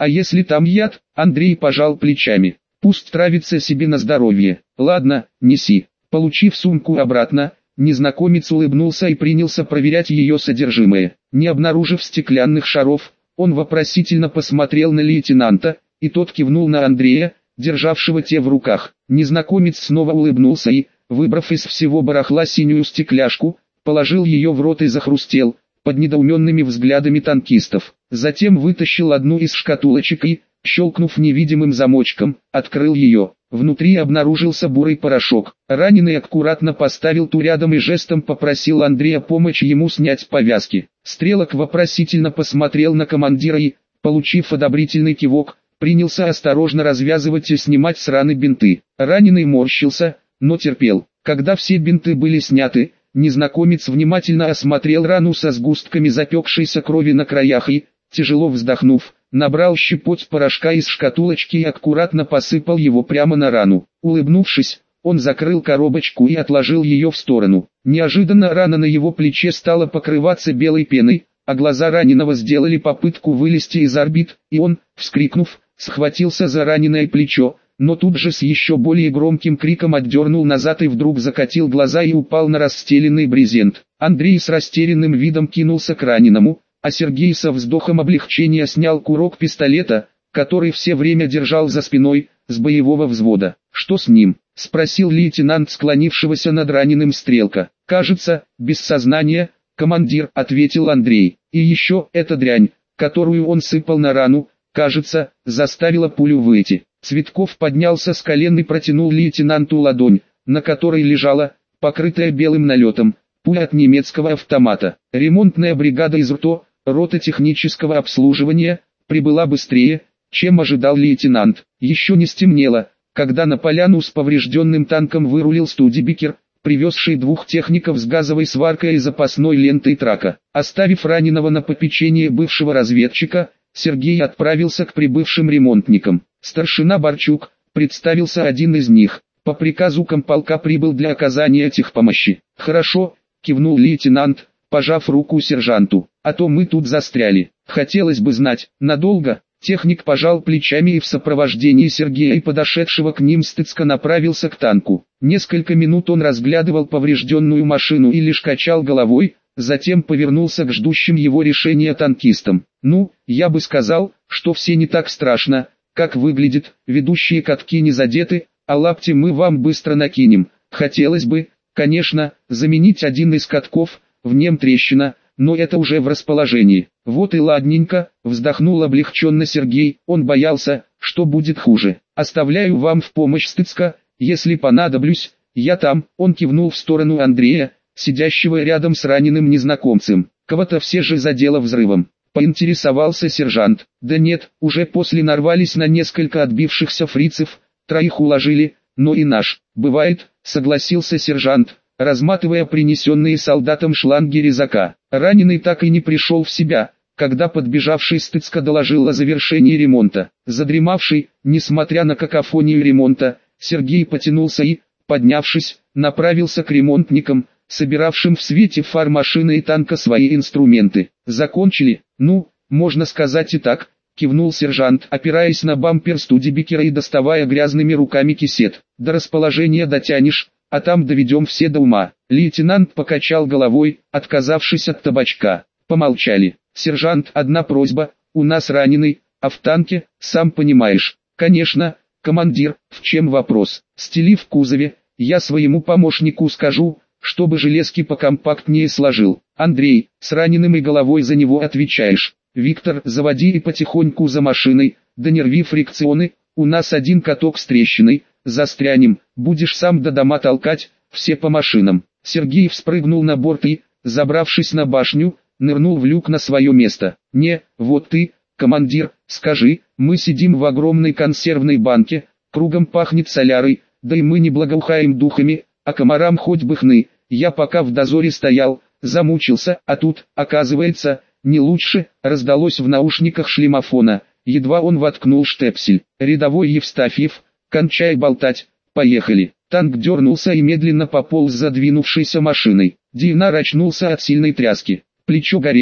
А если там яд? Андрей пожал плечами. Пусть травится себе на здоровье. Ладно, неси. Получив сумку обратно, незнакомец улыбнулся и принялся проверять ее содержимое. Не обнаружив стеклянных шаров, он вопросительно посмотрел на лейтенанта, и тот кивнул на Андрея, державшего те в руках. Незнакомец снова улыбнулся и, выбрав из всего барахла синюю стекляшку, положил ее в рот и захрустел, под недоуменными взглядами танкистов. Затем вытащил одну из шкатулочек и, щелкнув невидимым замочком, открыл ее. Внутри обнаружился бурый порошок. Раненый аккуратно поставил ту рядом и жестом попросил Андрея помочь ему снять повязки. Стрелок вопросительно посмотрел на командира и, получив одобрительный кивок, принялся осторожно развязывать и снимать с раны бинты. Раненый морщился, но терпел. Когда все бинты были сняты, незнакомец внимательно осмотрел рану со сгустками запекшейся крови на краях и, тяжело вздохнув, набрал щепоть порошка из шкатулочки и аккуратно посыпал его прямо на рану. Улыбнувшись, он закрыл коробочку и отложил ее в сторону. Неожиданно рана на его плече стала покрываться белой пеной, а глаза раненого сделали попытку вылезти из орбит, и он, вскрикнув, схватился за раненое плечо, но тут же с еще более громким криком отдернул назад и вдруг закатил глаза и упал на расстеленный брезент. Андрей с растерянным видом кинулся к раненому, а Сергей со вздохом облегчения снял курок пистолета, который все время держал за спиной, с боевого взвода. «Что с ним?» — спросил лейтенант склонившегося над раненым Стрелка. «Кажется, без сознания, командир», — ответил Андрей. «И еще эта дрянь, которую он сыпал на рану, кажется, заставила пулю выйти». Цветков поднялся с колен и протянул лейтенанту ладонь, на которой лежала, покрытая белым налетом, пуля от немецкого автомата. Ремонтная бригада из РТО, рота технического обслуживания, прибыла быстрее, чем ожидал лейтенант. Еще не стемнело, когда на поляну с поврежденным танком вырулил Студебекер, привезший двух техников с газовой сваркой и запасной лентой трака. Оставив раненого на попечение бывшего разведчика, Сергей отправился к прибывшим ремонтникам. Старшина Борчук, представился один из них. По приказу комполка прибыл для оказания техпомощи. «Хорошо», — кивнул лейтенант, пожав руку сержанту, «а то мы тут застряли. Хотелось бы знать, надолго?» Техник пожал плечами и в сопровождении Сергея и подошедшего к ним Стыцка направился к танку. Несколько минут он разглядывал поврежденную машину и лишь качал головой, затем повернулся к ждущим его решения танкистам. «Ну, я бы сказал, что все не так страшно, как выглядит, ведущие катки не задеты, а лапти мы вам быстро накинем. Хотелось бы, конечно, заменить один из катков, в нем трещина, но это уже в расположении». «Вот и ладненько», — вздохнул облегченно Сергей, он боялся, что будет хуже. «Оставляю вам в помощь Стыцка, если понадоблюсь, я там», — он кивнул в сторону Андрея, сидящего рядом с раненым незнакомцем. «Кого-то все же задело взрывом», — поинтересовался сержант. «Да нет, уже после нарвались на несколько отбившихся фрицев, троих уложили, но и наш». «Бывает», — согласился сержант, разматывая принесенные солдатам шланги резака. Раненый так и не пришел в себя, когда подбежавший Стыцка доложил о завершении ремонта. Задремавший, несмотря на какофонию ремонта, Сергей потянулся и, поднявшись, направился к ремонтникам, собиравшим в свете фар машины и танка свои инструменты. «Закончили?» «Ну, можно сказать и так», — кивнул сержант, опираясь на бампер Студебекера и доставая грязными руками кисет. «До расположения дотянешь, а там доведем все до ума». Лейтенант покачал головой, отказавшись от табачка. Помолчали. «Сержант, одна просьба, у нас раненый, а в танке, сам понимаешь». «Конечно, командир, в чем вопрос?» «Стели в кузове, я своему помощнику скажу, чтобы железки покомпактнее сложил». «Андрей, с раненым и головой за него отвечаешь. Виктор, заводи и потихоньку за машиной, да не рви фрикционы, у нас один каток с трещиной, застрянем, будешь сам до дома толкать, все по машинам». Сергей вспрыгнул на борт и, забравшись на башню, нырнул в люк на свое место. «Не, вот ты, командир, скажи, мы сидим в огромной консервной банке, кругом пахнет солярой, да и мы не благоухаем духами, а комарам хоть бы хны. Я пока в дозоре стоял, замучился, а тут, оказывается, не лучше», раздалось в наушниках шлемофона. Едва он воткнул штепсель. «Рядовой Евстафьев, кончай болтать, поехали». Танк дернулся и медленно пополз за двинувшейся машиной. Динар очнулся от сильной тряски. Плечо горело,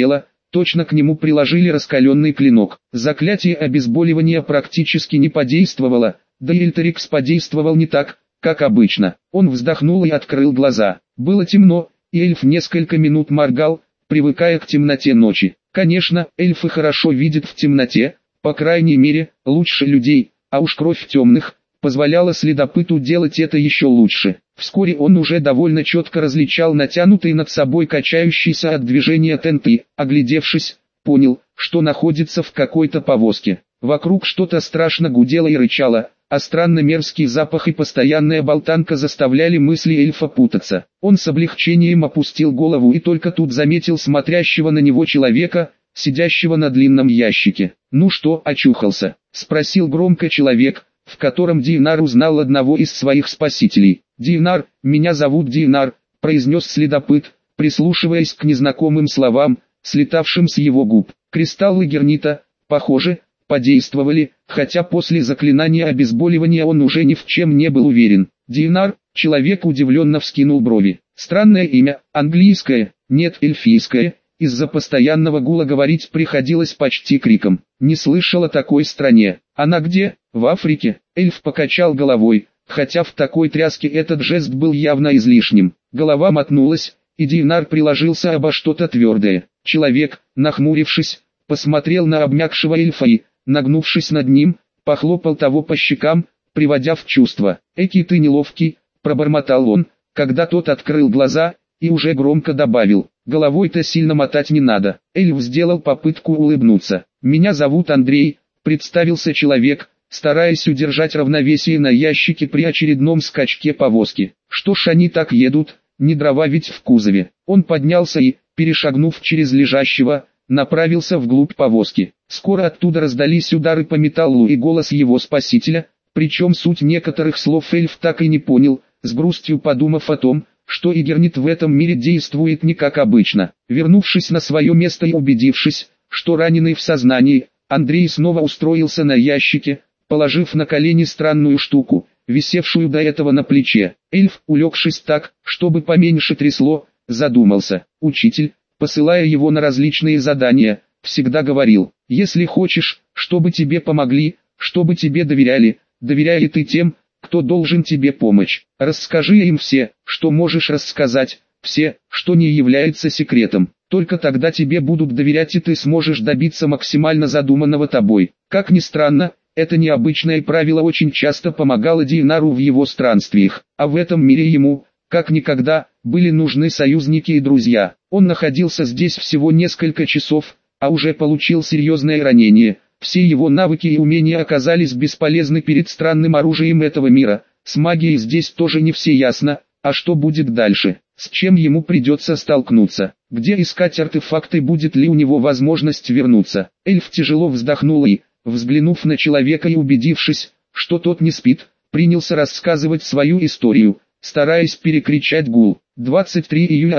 точно к нему приложили раскаленный клинок. Заклятие обезболивания практически не подействовало, да и Эльтерикс подействовал не так, как обычно. Он вздохнул и открыл глаза. Было темно, и эльф несколько минут моргал, привыкая к темноте ночи. Конечно, эльфы хорошо видят в темноте, по крайней мере, лучше людей, а уж кровь темных позволяла следопыту делать это еще лучше. Вскоре он уже довольно четко различал натянутый над собой качающийся от движения тент и, оглядевшись, понял, что находится в какой-то повозке. Вокруг что-то страшно гудело и рычало, а странно мерзкий запах и постоянная болтанка заставляли мысли эльфа путаться. Он с облегчением опустил голову и только тут заметил смотрящего на него человека, сидящего на длинном ящике. «Ну что, очухался?» — спросил громко человек, в котором Динар узнал одного из своих спасителей. «Динар, меня зовут Динар», — произнес следопыт, прислушиваясь к незнакомым словам, слетавшим с его губ. Кристаллы гернита, похоже, подействовали, хотя после заклинания обезболивания он уже ни в чем не был уверен. «Динар», — человек удивленно вскинул брови. «Странное имя, английское, нет, эльфийское». Из-за постоянного гула говорить приходилось почти криком. «Не слышал о такой стране. Она где?» «В Африке». Эльф покачал головой, хотя в такой тряске этот жест был явно излишним. Голова мотнулась, и Динар приложился обо что-то твердое. Человек, нахмурившись, посмотрел на обмякшего эльфа и, нагнувшись над ним, похлопал того по щекам, приводя в чувство. «Эки ты неловкий», — пробормотал он, когда тот открыл глаза, и уже громко добавил: «Головой-то сильно мотать не надо». Эльф сделал попытку улыбнуться. «Меня зовут Андрей», — представился человек, стараясь удержать равновесие на ящике при очередном скачке повозки. «Что ж они так едут, не дрова ведь в кузове». Он поднялся и, перешагнув через лежащего, направился вглубь повозки. Скоро оттуда раздались удары по металлу и голос его спасителя, причем суть некоторых слов эльф так и не понял, с грустью подумав о том, что игернит в этом мире действует не как обычно. Вернувшись на свое место и убедившись, что раненый в сознании, Андрей снова устроился на ящике, положив на колени странную штуку, висевшую до этого на плече. Эльф, улегшись так, чтобы поменьше трясло, задумался. Учитель, посылая его на различные задания, всегда говорил: «Если хочешь, чтобы тебе помогли, чтобы тебе доверяли, доверяй и ты тем, кто должен тебе помочь. Расскажи им все, что можешь рассказать, все, что не является секретом. Только тогда тебе будут доверять и ты сможешь добиться максимально задуманного тобой». Как ни странно, это необычное правило очень часто помогало Динару в его странствиях, а в этом мире ему, как никогда, были нужны союзники и друзья. Он находился здесь всего несколько часов, а уже получил серьезное ранение. Все его навыки и умения оказались бесполезны перед странным оружием этого мира. С магией здесь тоже не все ясно, а что будет дальше, с чем ему придется столкнуться, где искать артефакты, будет ли у него возможность вернуться. Эльф тяжело вздохнул и, взглянув на человека и убедившись, что тот не спит, принялся рассказывать свою историю, стараясь перекричать гул. 23 июля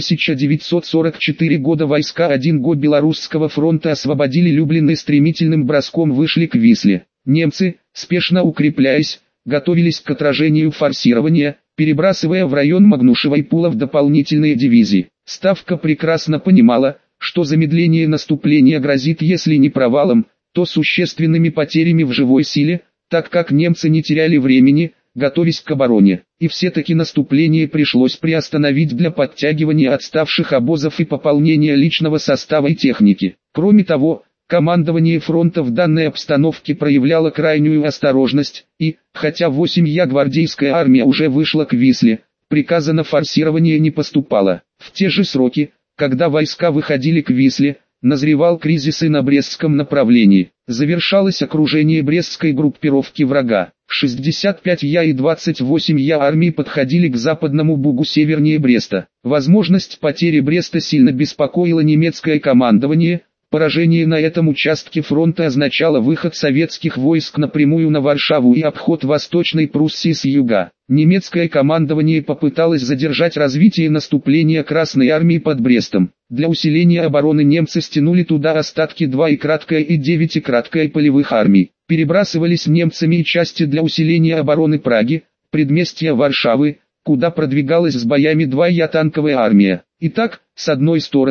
1944 года войска 1-го Белорусского фронта освободили Люблин и стремительным броском вышли к Висле. Немцы, спешно укрепляясь, готовились к отражению форсирования, перебрасывая в район Магнушева и Пулов дополнительные дивизии. Ставка прекрасно понимала, что замедление наступления грозит если не провалом, то существенными потерями в живой силе, так как немцы не теряли времени, готовясь к обороне, и все-таки наступление пришлось приостановить для подтягивания отставших обозов и пополнения личного состава и техники. Кроме того, командование фронта в данной обстановке проявляло крайнюю осторожность, и, хотя 8-я гвардейская армия уже вышла к Висле, приказа на форсирование не поступало. В те же сроки, когда войска выходили к Висле, назревал кризис и на Брестском направлении. Завершалось окружение брестской группировки врага. 65-я и 28-я армии подходили к западному Бугу севернее Бреста. Возможность потери Бреста сильно беспокоила немецкое командование. Поражение на этом участке фронта означало выход советских войск напрямую на Варшаву и обход Восточной Пруссии с юга. Немецкое командование попыталось задержать развитие наступления Красной армии под Брестом. Для усиления обороны немцы стянули туда остатки 2-й краткой и 9-й краткой полевых армий. Перебрасывались немцами и части для усиления обороны Праги, предместья Варшавы, куда продвигалась с боями 2-я танковая армия. Итак, с одной стороны,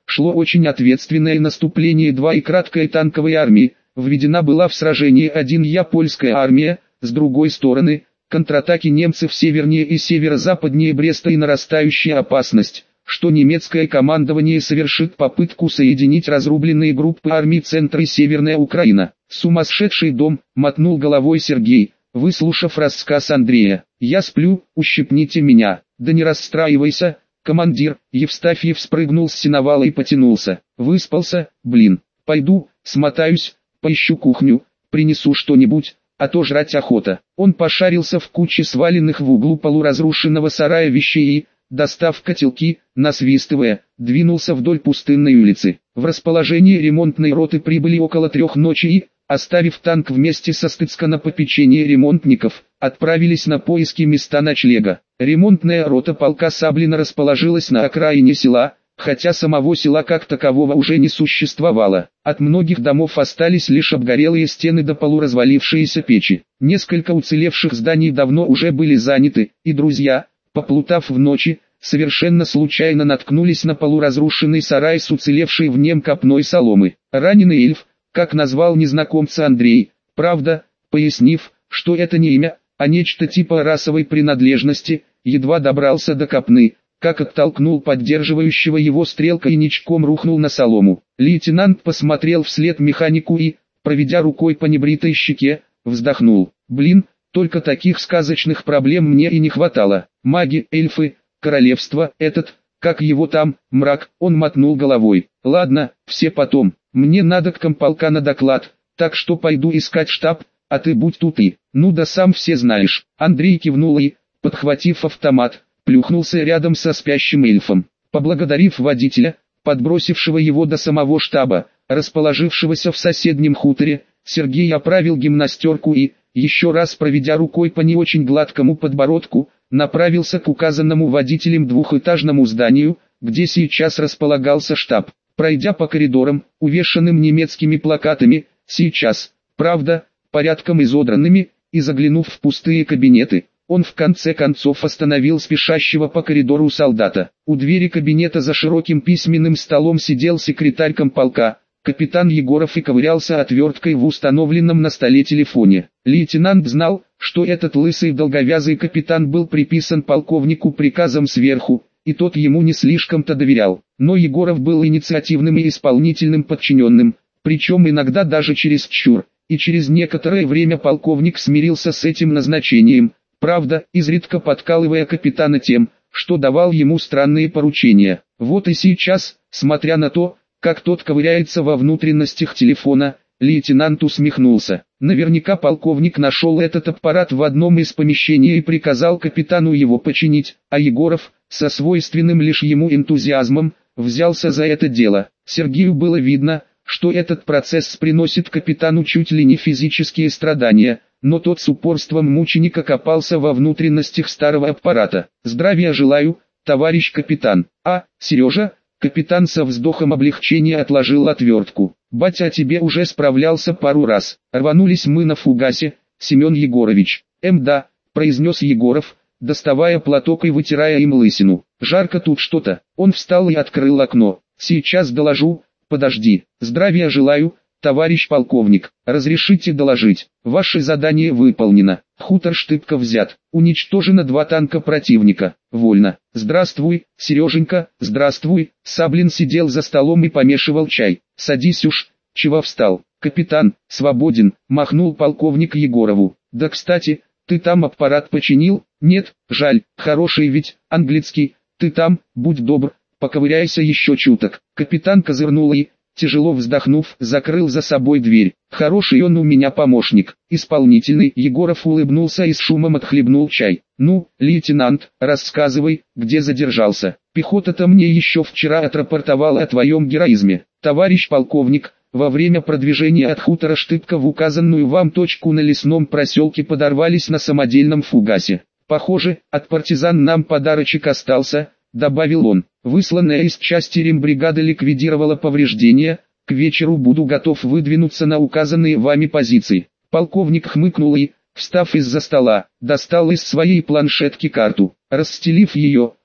шло очень ответственное наступление 2 и краткая танковая армия. Введена была в сражение 1 польская армия, с другой стороны, контратаки немцев севернее и северо-западнее Бреста и нарастающая опасность, что немецкое командование совершит попытку соединить разрубленные группы армий Центра и Северная Украина. «Сумасшедший дом», — мотнул головой Сергей, выслушав рассказ Андрея. «Я сплю, ущипните меня». «Да не расстраивайся, командир». Евстафьев спрыгнул с сеновала и потянулся. «Выспался, блин. Пойду, смотаюсь, поищу кухню, принесу что-нибудь, а то жрать охота». Он пошарился в куче сваленных в углу полуразрушенного сарая вещей и, достав котелки, насвистывая, двинулся вдоль пустынной улицы. В расположение ремонтной роты прибыли около 3 ночи и, оставив танк вместе со Стыцко на попечение ремонтников, отправились на поиски места ночлега. Ремонтная рота полка Саблина расположилась на окраине села, хотя самого села как такового уже не существовало. От многих домов остались лишь обгорелые стены да полуразвалившиеся печи. Несколько уцелевших зданий давно уже были заняты, и друзья, поплутав в ночи, совершенно случайно наткнулись на полуразрушенный сарай с уцелевшей в нем копной соломы. Раненый эльф, как назвал незнакомца Андрей, правда, пояснив, что это не имя, а нечто типа расовой принадлежности, едва добрался до копны, как оттолкнул поддерживающего его стрелка и ничком рухнул на солому. Лейтенант посмотрел вслед механику и, проведя рукой по небритой щеке, вздохнул. «Блин, только таких сказочных проблем мне и не хватало. Маги, эльфы, королевство, этот, как его там, мрак». Он мотнул головой. «Ладно, все потом. Мне надо к комполка на доклад, так что пойду искать штаб, а ты будь тут и». «Ну да сам все знаешь». Андрей кивнул и, подхватив автомат, плюхнулся рядом со спящим эльфом. Поблагодарив водителя, подбросившего его до самого штаба, расположившегося в соседнем хуторе, Сергей оправил гимнастерку и, еще раз проведя рукой по не очень гладкому подбородку, направился к указанному водителем двухэтажному зданию, где сейчас располагался штаб. Пройдя по коридорам, увешанным немецкими плакатами, сейчас, правда, порядком изодранными, и заглянув в пустые кабинеты, он в конце концов остановил спешащего по коридору солдата. У двери кабинета за широким письменным столом сидел секретарь комполка, капитан Егоров, и ковырялся отверткой в установленном на столе телефоне. Лейтенант знал, что этот лысый долговязый капитан был приписан полковнику приказом сверху, и тот ему не слишком-то доверял. Но Егоров был инициативным и исполнительным подчиненным, причем иногда даже чересчур, и через некоторое время полковник смирился с этим назначением, правда, изредка подкалывая капитана тем, что давал ему странные поручения. Вот и сейчас, смотря на то, как тот ковыряется во внутренностях телефона, лейтенант усмехнулся. Наверняка полковник нашел этот аппарат в одном из помещений и приказал капитану его починить, а Егоров, со свойственным лишь ему энтузиазмом, взялся за это дело. Сергею было видно, что этот процесс приносит капитану чуть ли не физические страдания, но тот с упорством мученика копался во внутренностях старого аппарата. «Здравия желаю, товарищ капитан». «А, Сережа?» Капитан со вздохом облегчения отложил отвертку. «Батя о тебе уже справлялся пару раз. Рванулись мы на фугасе, Семен Егорович». «Да», произнес Егоров, доставая платок и вытирая им лысину. «Жарко тут что-то». Он встал и открыл окно. «Сейчас доложу, подожди». «Здравия желаю, товарищ полковник. Разрешите доложить. Ваше задание выполнено. Хутор Штыбка взят. Уничтожено 2 танка противника. Вольно». «Здравствуй, Сереженька». «Здравствуй». Саблин сидел за столом и помешивал чай. «Садись уж, чего встал?» «Капитан, свободен», махнул полковник Егорову. «Да кстати, ты там аппарат починил?» «Нет, жаль, хороший ведь, английский. Ты там, будь добр, поковыряйся еще чуток». Капитан козырнул и, тяжело вздохнув, закрыл за собой дверь. «Хороший он у меня помощник, исполнительный». Егоров улыбнулся и с шумом отхлебнул чай. «Ну, лейтенант, рассказывай, где задержался. Пехота-то мне еще вчера отрапортовала о твоем героизме. Товарищ полковник, во время продвижения от хутора Штыбка в указанную вам точку на лесном проселке подорвались на самодельном фугасе. Похоже, от партизан нам подарочек остался», добавил он. «Высланная из части рембригада ликвидировала повреждения, к вечеру буду готов выдвинуться на указанные вами позиции». Полковник хмыкнул и, встав из-за стола, достал из своей планшетки карту. Расстелив ее,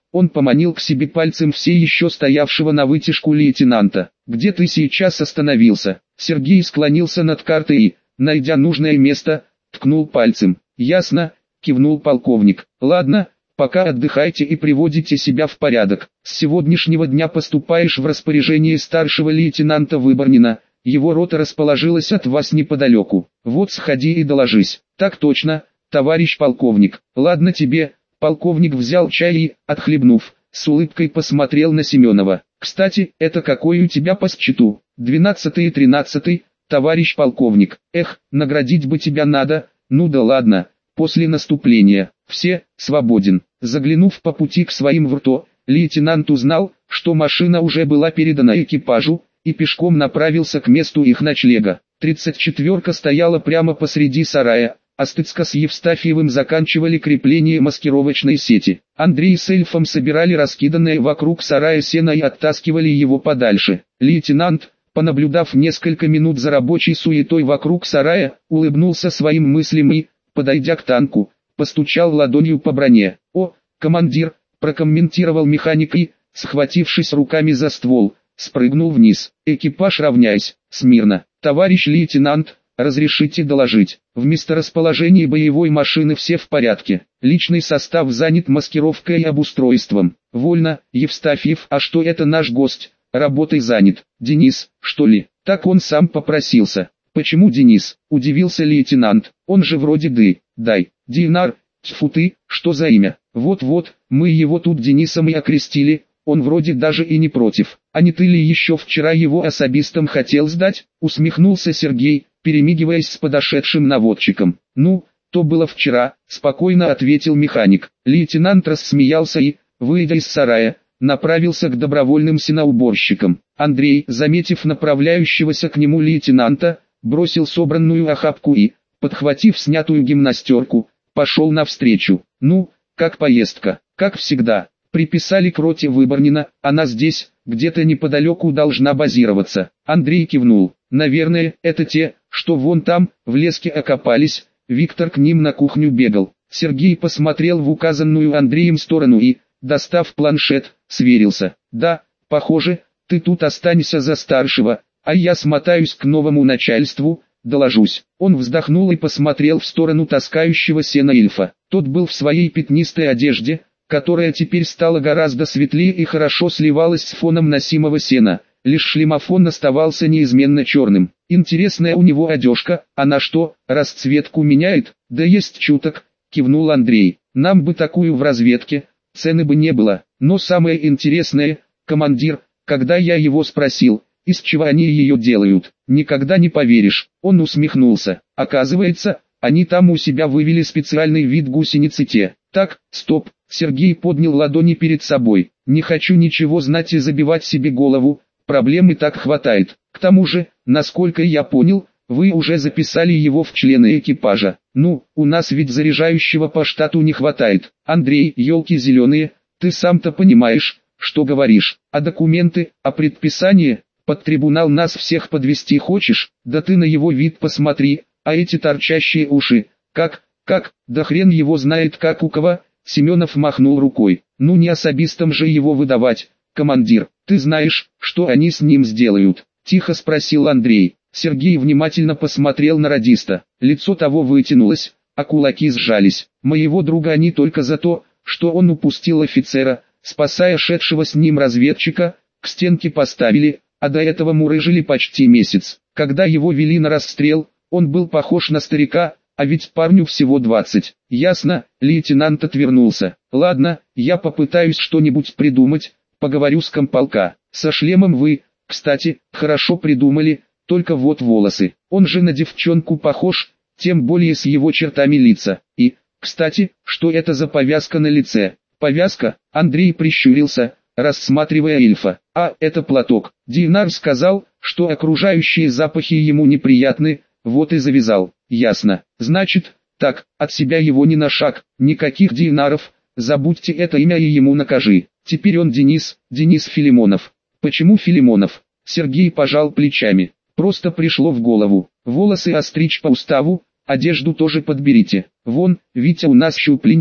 Он поманил к себе пальцем все еще стоявшего на вытяжку лейтенанта. «Где ты сейчас остановился?» Сергей склонился над картой и, найдя нужное место, ткнул пальцем. «Ясно», — кивнул полковник. «Ладно, пока отдыхайте и приводите себя в порядок. С сегодняшнего дня поступаешь в распоряжение старшего лейтенанта Выборнина. Его рота расположилась от вас неподалеку. Вот сходи и доложись». «Так точно, товарищ полковник». «Ладно тебе». Полковник взял чай и, отхлебнув, с улыбкой посмотрел на Семенова. «Кстати, это какой у тебя по счету?» 12-й и 13-й, товарищ полковник. «Эх, наградить бы тебя надо». «Ну да ладно, после наступления. Все, свободен». Заглянув по пути к своим в РТО, лейтенант узнал, что машина уже была передана экипажу, и пешком направился к месту их ночлега. 34-ка стояла прямо посреди сарая, а Стыцко с Евстафьевым заканчивали крепление маскировочной сети. Андрей с Эльфом собирали раскиданное вокруг сарая сено и оттаскивали его подальше. Лейтенант, понаблюдав несколько минут за рабочей суетой вокруг сарая, улыбнулся своим мыслям и, подойдя к танку, постучал ладонью по броне. «О, командир», прокомментировал механик и, схватившись руками за ствол, спрыгнул вниз. «Экипаж, равняйсь, смирно. Товарищ лейтенант, разрешите доложить. В месторасположении боевой машины все в порядке. Личный состав занят маскировкой и обустройством. Вольно, Евстафьев. А что это наш гость? Работой занят. Денис, что ли?» «Так он сам попросился». «Почему Денис?» – удивился лейтенант. «Он же вроде дай. Динар, тьфу ты, что за имя?» «Вот-вот, мы его тут Денисом и окрестили. Он вроде даже и не против. А не ты ли еще вчера его особистом хотел сдать?» – усмехнулся Сергей, перемигиваясь с подошедшим наводчиком. «Ну, то было вчера», – спокойно ответил механик. Лейтенант рассмеялся и, выйдя из сарая, направился к добровольным сеноуборщикам. Андрей, заметив направляющегося к нему лейтенанта, бросил собранную охапку и, подхватив снятую гимнастерку, пошел навстречу. «Ну, как поездка?» «Как всегда. Приписали к роте Выборнина, она здесь, где-то неподалеку должна базироваться». Андрей кивнул. «Наверное, это те, что вон там, в леске окопались». Виктор к ним на кухню бегал. Сергей посмотрел в указанную Андреем сторону и, достав планшет, сверился. «Да, похоже, ты тут останься за старшего, а я смотаюсь к новому начальству, доложусь». Он вздохнул и посмотрел в сторону таскающего сена эльфа. Тот был в своей пятнистой одежде, которая теперь стала гораздо светлее и хорошо сливалась с фоном носимого сена. Лишь шлемофон оставался неизменно черным. «Интересная у него одежка, она что, расцветку меняет?» «Да есть чуток», кивнул Андрей. «Нам бы такую в разведке, цены бы не было. Но самое интересное, командир, когда я его спросил, из чего они ее делают, никогда не поверишь». Он усмехнулся. «Оказывается, они там у себя вывели специальный вид гусеницы те». «Так, стоп», Сергей поднял ладони перед собой. «Не хочу ничего знать и забивать себе голову, проблем и так хватает. К тому же, насколько я понял, вы уже записали его в члены экипажа. Ну, у нас ведь заряжающего по штату не хватает». «Андрей, елки зеленые, ты сам-то понимаешь, что говоришь. А документы, а предписание, под трибунал нас всех подвести хочешь? Да ты на его вид посмотри, а эти торчащие уши, как, да хрен его знает как у кого». Семенов махнул рукой. «Ну не особистам же его выдавать, командир. Ты знаешь, что они с ним сделают?» Тихо спросил Андрей. Сергей внимательно посмотрел на радиста. Лицо того вытянулось, а кулаки сжались. «Моего друга они только за то, что он упустил офицера, спасая шедшего с ним разведчика, к стенке поставили, а до этого мурыжили почти месяц. Когда его вели на расстрел, он был похож на старика, а ведь парню всего 20. «Ясно», лейтенант отвернулся. «Ладно, я попытаюсь что-нибудь придумать, поговорю с комполка. Со шлемом вы, кстати, хорошо придумали, только вот волосы. Он же на девчонку похож, тем более с его чертами лица. И, кстати, что это за повязка на лице?» «Повязка?» Андрей прищурился, рассматривая эльфа. «А, это платок. Динар сказал, что окружающие запахи ему неприятны, вот и завязал». «Ясно. Значит, так, от себя его ни на шаг, никаких Динаров, забудьте это имя и ему накажи. Теперь он Денис Филимонов». «Почему Филимонов?» Сергей пожал плечами. «Просто пришло в голову. Волосы остричь по уставу, одежду тоже подберите. Вон, Витя у нас щупленький,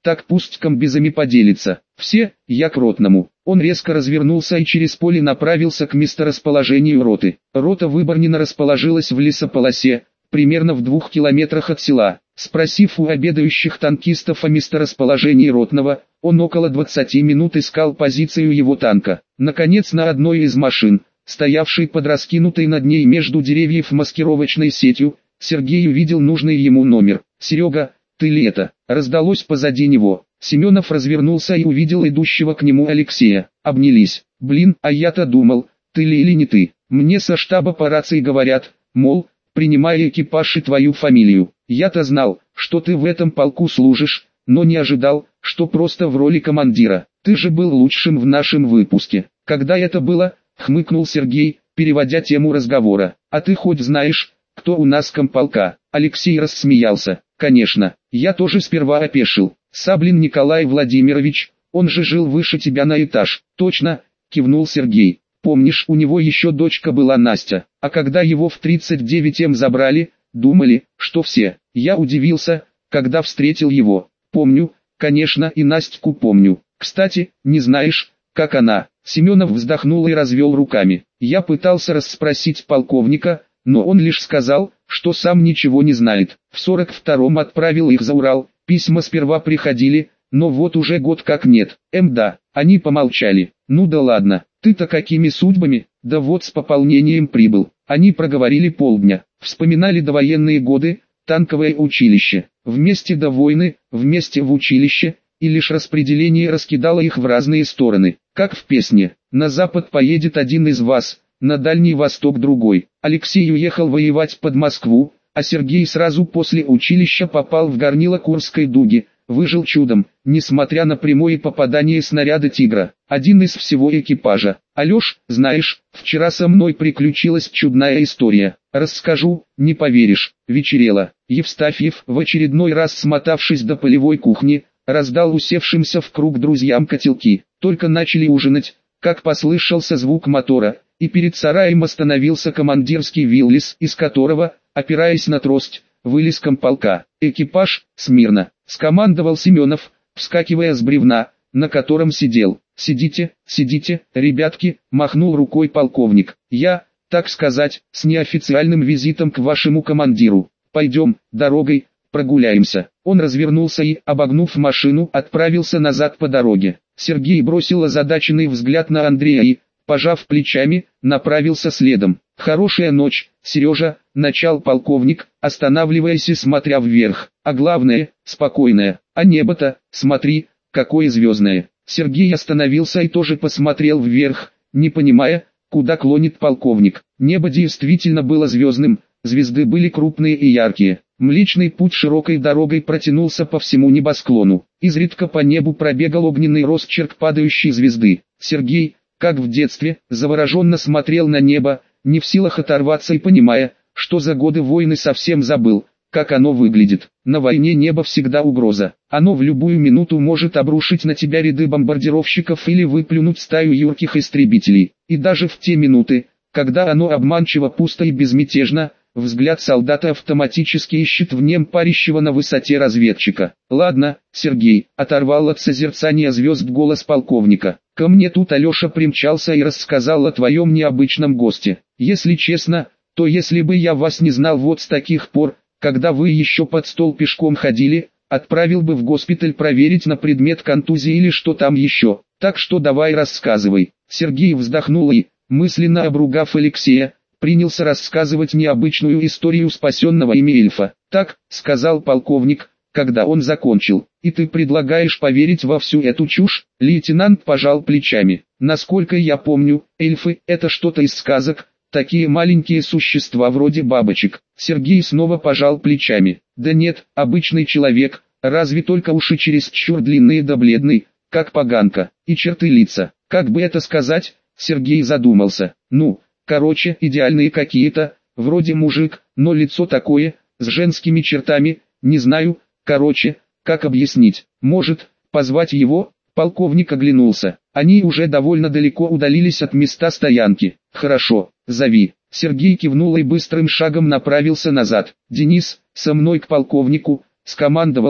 так пусть комбезами поделится. Все, я к ротному. Он резко развернулся и через поле направился к месторасположению роты. Рота Выборнина расположилась в лесополосе, примерно в 2 километрах от села. Спросив у обедающих танкистов о месторасположении ротного, он около 20 минут искал позицию его танка. Наконец на одной из машин, стоявшей под раскинутой над ней между деревьев маскировочной сетью, Сергей увидел нужный ему номер. «Серега, ты ли это?» Раздалось позади него. Семенов развернулся и увидел идущего к нему Алексея. Обнялись. «Блин, а я-то думал, ты ли или не ты? Мне со штаба по рации говорят, мол, принимая экипаж и твою фамилию. Я-то знал, что ты в этом полку служишь, но не ожидал, что просто в роли командира. Ты же был лучшим в нашем выпуске». «Когда это было?» — хмыкнул Сергей, переводя тему разговора. «А ты хоть знаешь, кто у нас комполка?» Алексей рассмеялся. «Конечно, я тоже сперва опешил. Саблин Николай Владимирович, он же жил выше тебя на этаж». «Точно», — кивнул Сергей. «Помнишь, у него еще дочка была Настя, а когда его в 39-м забрали, думали, что все». Я удивился, когда встретил его. «Помню, конечно, и Настю помню. Кстати, не знаешь, как она?» Семенов вздохнул и развел руками. Я пытался расспросить полковника, но он лишь сказал, что сам ничего не знает. В 42-м отправил их за Урал, письма сперва приходили, но вот уже год как нет. Да, они помолчали. «Ну да ладно, ты-то какими судьбами?» «Да вот с пополнением прибыл». Они проговорили полдня, вспоминали довоенные годы, танковое училище. Вместе до войны, вместе в училище, и лишь распределение раскидало их в разные стороны. Как в песне: «На запад поедет один из вас, на Дальний Восток другой». Алексей уехал воевать под Москву, а Сергей сразу после училища попал в горнило Курской дуги, выжил чудом, несмотря на прямое попадание снаряда «Тигра». Один из всего экипажа. «Алеш, знаешь, вчера со мной приключилась чудная история. Расскажу, не поверишь». Вечерело. Евстафьев, в очередной раз смотавшись до полевой кухни, раздал усевшимся в круг друзьям котелки. Только начали ужинать, как послышался звук мотора, и перед сараем остановился командирский Виллис, из которого, опираясь на трость, вылез комполка. «Экипаж, смирно!» — скомандовал Семенов, вскакивая с бревна, на котором сидел. «Сидите, сидите, ребятки!» — махнул рукой полковник. «Я, так сказать, с неофициальным визитом к вашему командиру. Пойдем, дорогой, прогуляемся». Он развернулся и, обогнув машину, отправился назад по дороге. Сергей бросил озадаченный взгляд на Андрея и, пожав плечами, направился следом. «Хорошая ночь, Сережа», — начал полковник, останавливаясь и смотря вверх. «А главное, спокойная. А небо-то, смотри, какое звездное». Сергей остановился и тоже посмотрел вверх, не понимая, куда клонит полковник. Небо действительно было звездным, звезды были крупные и яркие. Млечный путь широкой дорогой протянулся по всему небосклону. Изредка по небу пробегал огненный росчерк падающей звезды. Сергей, как в детстве, завороженно смотрел на небо, не в силах оторваться и понимая, что за годы войны совсем забыл, как оно выглядит. На войне небо всегда угроза. Оно в любую минуту может обрушить на тебя ряды бомбардировщиков или выплюнуть стаю юрких истребителей. И даже в те минуты, когда оно обманчиво пусто и безмятежно, взгляд солдата автоматически ищет в нем парящего на высоте разведчика. «Ладно, Сергей», — оторвал от созерцания звезд голос полковника. «Ко мне тут Алеша примчался и рассказал о твоем необычном госте. Если честно, то если бы я вас не знал вот с таких пор, когда вы еще под стол пешком ходили, отправил бы в госпиталь проверить на предмет контузии или что там еще. Так что давай рассказывай». Сергей вздохнул и, мысленно обругав Алексея, принялся рассказывать необычную историю спасенного ими эльфа. «Так», — сказал полковник, когда он закончил, — «и ты предлагаешь поверить во всю эту чушь?» Лейтенант пожал плечами. «Насколько я помню, эльфы — это что-то из сказок, такие маленькие существа вроде бабочек». Сергей снова пожал плечами. «Да нет, обычный человек, разве только уши чересчур длинные да бледные, как поганка, и черты лица. Как бы это сказать?» Сергей задумался. «Ну, короче, идеальные какие-то, вроде мужик, но лицо такое, с женскими чертами, не знаю, короче, как объяснить. Может, позвать его?» Полковник оглянулся. Они уже довольно далеко удалились от места стоянки. «Хорошо, зови». Сергей кивнул и быстрым шагом направился назад. «Денис, со мной к полковнику», — скомандовал он,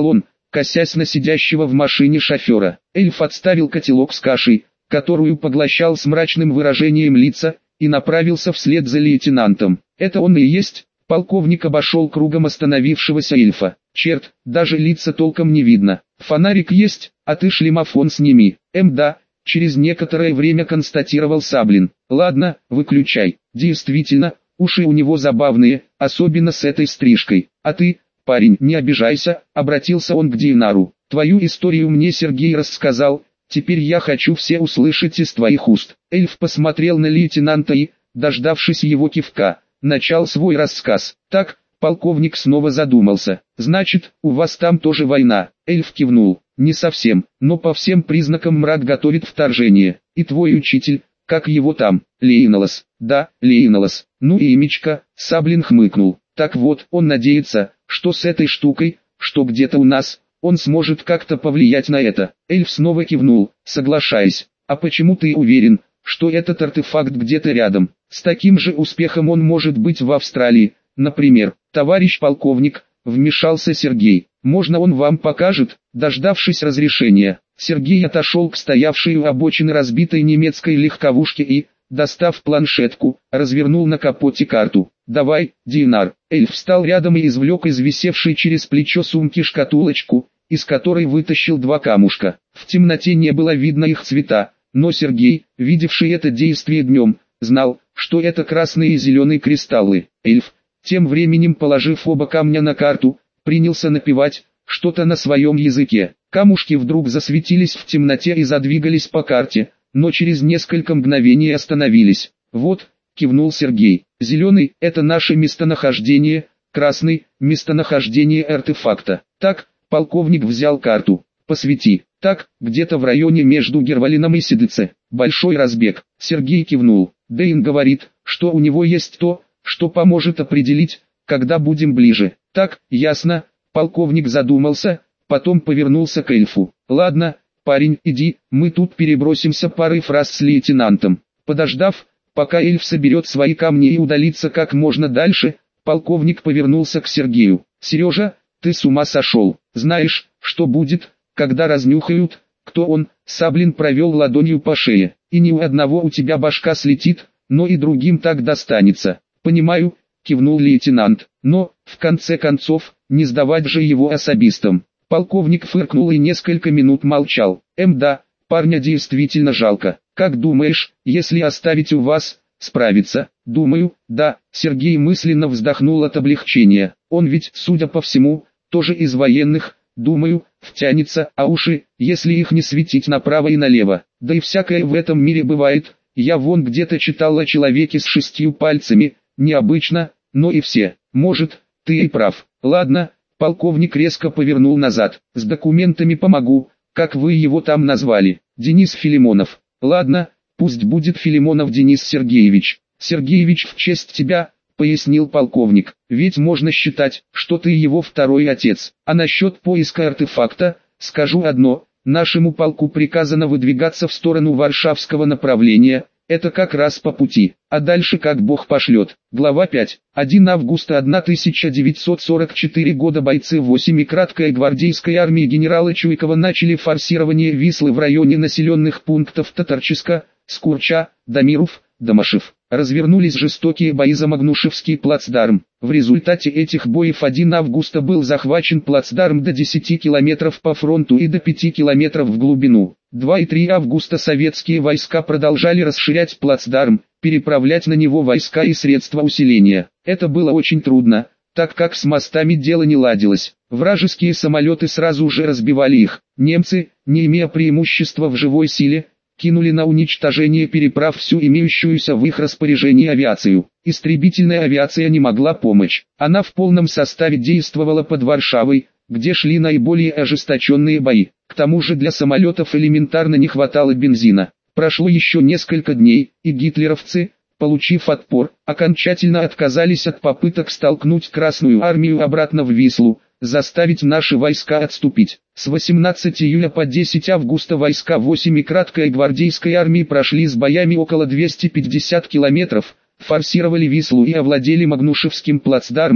косясь на сидящего в машине шофера. Эльф отставил котелок с кашей, которую поглощал с мрачным выражением лица, и направился вслед за лейтенантом. Это он и есть. Полковник обошел кругом остановившегося эльфа. Черт, даже лица толком не видно. Фонарик есть, а ты шлемофон сними. Да, через некоторое время констатировал Саблин. Ладно, выключай. Действительно, уши у него забавные, особенно с этой стрижкой. А ты, парень, не обижайся, обратился он к Дейнару. Твою историю мне Сергей рассказал, теперь я хочу все услышать из твоих уст. Эльф посмотрел на лейтенанта и, дождавшись его кивка, начал свой рассказ. Так, полковник снова задумался. Значит, у вас там тоже война? Эльф кивнул. Не совсем, но по всем признакам мрак готовит вторжение. И твой учитель, как его там? Лейнолос. Да, Лейнолос. Ну и имечко, Саблин хмыкнул. Так вот, он надеется, что с этой штукой, что где-то у нас, он сможет как-то повлиять на это. Эльф снова кивнул, соглашаясь. А почему ты уверен, что этот артефакт где-то рядом? С таким же успехом он может быть в Австралии, например. Товарищ полковник, вмешался Сергей. Можно он вам покажет? Дождавшись разрешения, Сергей отошел к стоявшей у обочины разбитой немецкой легковушке и, достав планшетку, развернул на капоте карту. «Давай, Дейнар». Эльф встал рядом и извлек из висевшей через плечо сумки шкатулочку, из которой вытащил два камушка. В темноте не было видно их цвета, но Сергей, видевший это действие днем, знал, что это красные и зеленые кристаллы. Эльф, тем временем положив оба камня на карту, принялся напевать что-то на своем языке. Камушки вдруг засветились в темноте и задвигались по карте, но через несколько мгновений остановились. «Вот», — кивнул Сергей, — «зеленый — это наше местонахождение, красный — местонахождение артефакта». Так, полковник взял карту. «Посвети». Так, где-то в районе между Гервалином и Сидыце. Большой разбег. Сергей кивнул. Дейн говорит, что у него есть то, что поможет определить, когда будем ближе. Так, ясно. Полковник задумался, потом повернулся к эльфу. Ладно, парень, иди, мы тут перебросимся парой фраз с лейтенантом. Подождав, пока эльф соберет свои камни и удалится как можно дальше, полковник повернулся к Сергею. Сережа, ты с ума сошел. Знаешь, что будет, когда разнюхают, кто он? Саблин провел ладонью по шее. И ни у одного у тебя башка слетит, но и другим так достанется. Понимаю, кивнул лейтенант. Но, в конце концов, не сдавать же его особистам. Полковник фыркнул и несколько минут молчал. Да, парня действительно жалко. Как думаешь, если оставить у вас, справится? Думаю, да. Сергей мысленно вздохнул от облегчения. Он ведь, судя по всему, тоже из военных. Думаю, втянется, а уши, если их не светить направо и налево. Да и всякое в этом мире бывает. Я вон где-то читал о человеке с 6 пальцами, необычно, но и все. Может, ты и прав. Ладно, полковник резко повернул назад. С документами помогу, как вы его там назвали. Денис Филимонов. Ладно, пусть будет Филимонов Денис Сергеевич. Сергеевич в честь тебя, пояснил полковник, ведь можно считать, что ты его второй отец. А насчет поиска артефакта, скажу одно, нашему полку приказано выдвигаться в сторону Варшавского направления, это как раз по пути, а дальше как Бог пошлет. Глава 5. 1 августа 1944 года бойцы 8-й краткой гвардейской армии генерала Чуйкова начали форсирование Вислы в районе населенных пунктов Татарчиска, Скурча, Дамиров, Домашев. Развернулись жестокие бои за Магнушевский плацдарм. В результате этих боев 1 августа был захвачен плацдарм до 10 километров по фронту и до 5 километров в глубину. 2 и 3 августа советские войска продолжали расширять плацдарм, переправлять на него войска и средства усиления. Это было очень трудно, так как с мостами дело не ладилось. Вражеские самолеты сразу же разбивали их. Немцы, не имея преимущества в живой силе, кинули на уничтожение переправ всю имеющуюся в их распоряжении авиацию. Истребительная авиация не могла помочь. Она в полном составе действовала под Варшавой, где шли наиболее ожесточенные бои. К тому же для самолетов элементарно не хватало бензина. Прошло еще несколько дней, и гитлеровцы, получив отпор, окончательно отказались от попыток столкнуть Красную армию обратно в Вислу, заставить наши войска отступить. С 18 июля по 10 августа войска 8-й краткой гвардейской армии прошли с боями около 250 километров, форсировали Вислу и овладели Магнушевским плацдармом,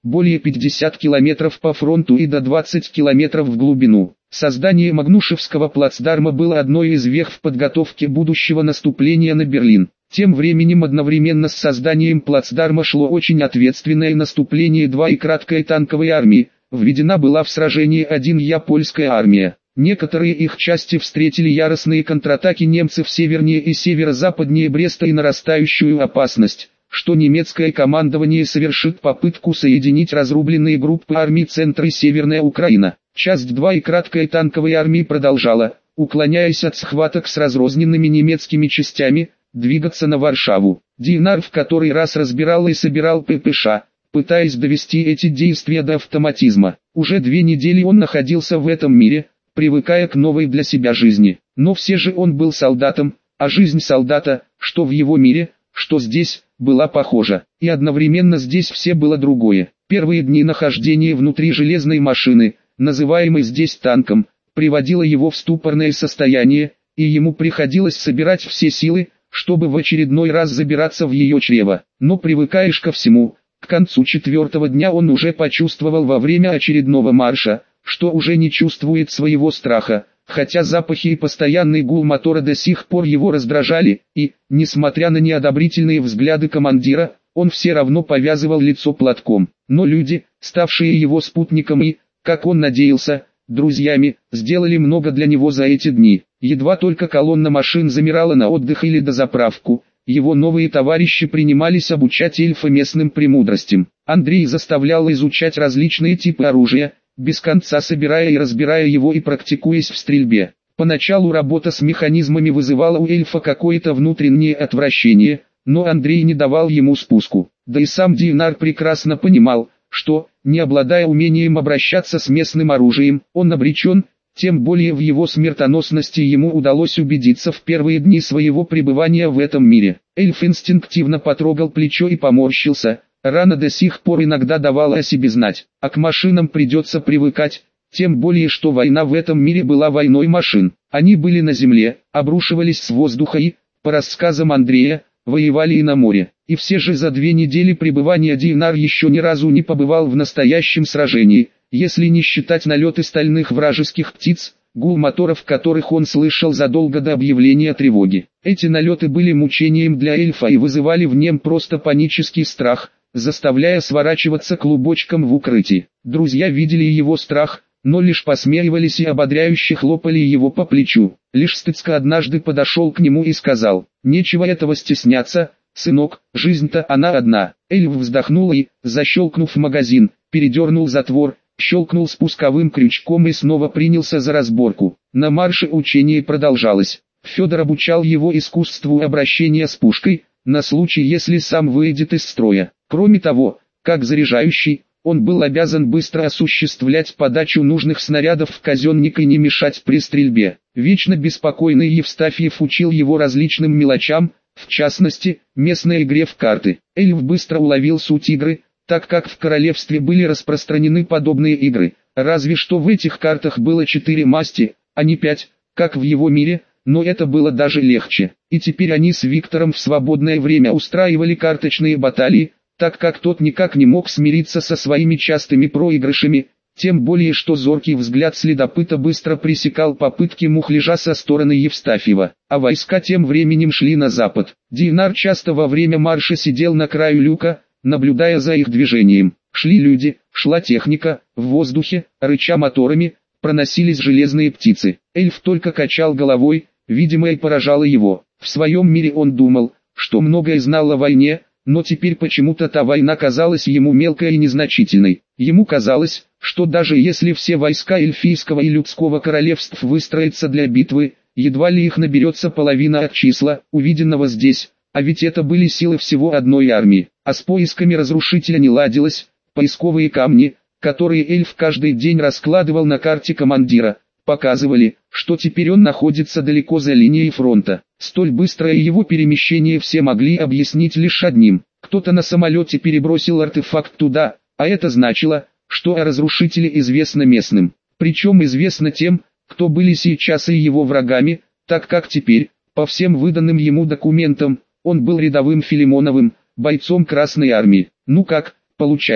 более 50 километров по фронту и до 20 километров в глубину. Создание Магнушевского плацдарма было одной из вех в подготовке будущего наступления на Берлин. Тем временем одновременно с созданием плацдарма шло очень ответственное наступление 2-й краткой танковой армии. Введена была в сражение 1-я польская армия. Некоторые их части встретили яростные контратаки немцев севернее и северо-западнее Бреста и нарастающую опасность, что немецкое командование совершит попытку соединить разрубленные группы армий Центра и Северная Украина. Часть 2-й краткой танковой армии продолжала, уклоняясь от схваток с разрозненными немецкими частями, двигаться на Варшаву. Дейнар в который раз разбирал и собирал ППШ, пытаясь довести эти действия до автоматизма. Уже 2 недели он находился в этом мире, привыкая к новой для себя жизни. Но все же он был солдатом, а жизнь солдата, что в его мире, что здесь, была похожа. И одновременно здесь все было другое. Первые дни нахождения внутри железной машины, называемой здесь танком, приводило его в ступорное состояние, и ему приходилось собирать все силы, чтобы в очередной раз забираться в ее чрево. Но привыкаешь ко всему. К концу 4-го дня он уже почувствовал во время очередного марша, что уже не чувствует своего страха, хотя запахи и постоянный гул мотора до сих пор его раздражали, и, несмотря на неодобрительные взгляды командира, он все равно повязывал лицо платком. Но люди, ставшие его спутником и, как он надеялся, друзьями, сделали много для него за эти дни. Едва только колонна машин замирала на отдых или дозаправку, его новые товарищи принимались обучать эльфа местным премудростям. Андрей заставлял изучать различные типы оружия, без конца собирая и разбирая его и практикуясь в стрельбе. Поначалу работа с механизмами вызывала у эльфа какое-то внутреннее отвращение, но Андрей не давал ему спуску. Да и сам Дейнар прекрасно понимал, что, не обладая умением обращаться с местным оружием, он обречен, тем более в его смертоносности ему удалось убедиться в первые дни своего пребывания в этом мире. Эльф инстинктивно потрогал плечо и поморщился. Рана до сих пор иногда давала о себе знать, а к машинам придется привыкать, тем более что война в этом мире была войной машин. Они были на земле, обрушивались с воздуха и, по рассказам Андрея, воевали и на море. И все же за 2 недели пребывания Дейнар еще ни разу не побывал в настоящем сражении, если не считать налеты стальных вражеских птиц, гул моторов которых он слышал задолго до объявления тревоги. Эти налеты были мучением для эльфа и вызывали в нем просто панический страх, заставляя сворачиваться клубочком в укрытии. Друзья видели его страх, но лишь посмеивались и ободряюще хлопали его по плечу. Лишь Стыцко однажды подошел к нему и сказал: «Нечего этого стесняться, сынок, жизнь-то она одна». Эльф вздохнул и, защелкнув магазин, передернул затвор, щелкнул спусковым крючком и снова принялся за разборку. На марше учение продолжалось. Федор обучал его искусству обращения с пушкой, на случай если сам выйдет из строя. Кроме того, как заряжающий, он был обязан быстро осуществлять подачу нужных снарядов в казенник и не мешать при стрельбе. Вечно беспокойный Евстафьев учил его различным мелочам, в частности, местной игре в карты. Эльф быстро уловил суть игры, так как в королевстве были распространены подобные игры, разве что в этих картах было 4 масти, а не 5, как в его мире, но это было даже легче. И теперь они с Виктором в свободное время устраивали карточные баталии, так как тот никак не мог смириться со своими частыми проигрышами, тем более что зоркий взгляд следопыта быстро пресекал попытки мухляжа со стороны Евстафьева, а войска тем временем шли на запад. Дейнар часто во время марша сидел на краю люка, наблюдая за их движением. Шли люди, шла техника, в воздухе, рыча моторами, проносились железные птицы. Эльф только качал головой, видимое поражало его. В своем мире он думал, что многое знал о войне, но теперь почему-то та война казалась ему мелкой и незначительной. Ему казалось, что даже если все войска эльфийского и людского королевств выстроятся для битвы, едва ли их наберется половина от числа, увиденного здесь, а ведь это были силы всего одной армии. А с поисками разрушителя не ладилось. Поисковые камни, которые эльф каждый день раскладывал на карте командира, показывали, что теперь он находится далеко за линией фронта. Столь быстрое его перемещение все могли объяснить лишь одним: кто-то на самолете перебросил артефакт туда, а это значило, что о разрушителе известно местным. Причем известно тем, кто были сейчас и его врагами, так как теперь, по всем выданным ему документам, он был рядовым Филимоновым, бойцом Красной Армии. Ну как, получается,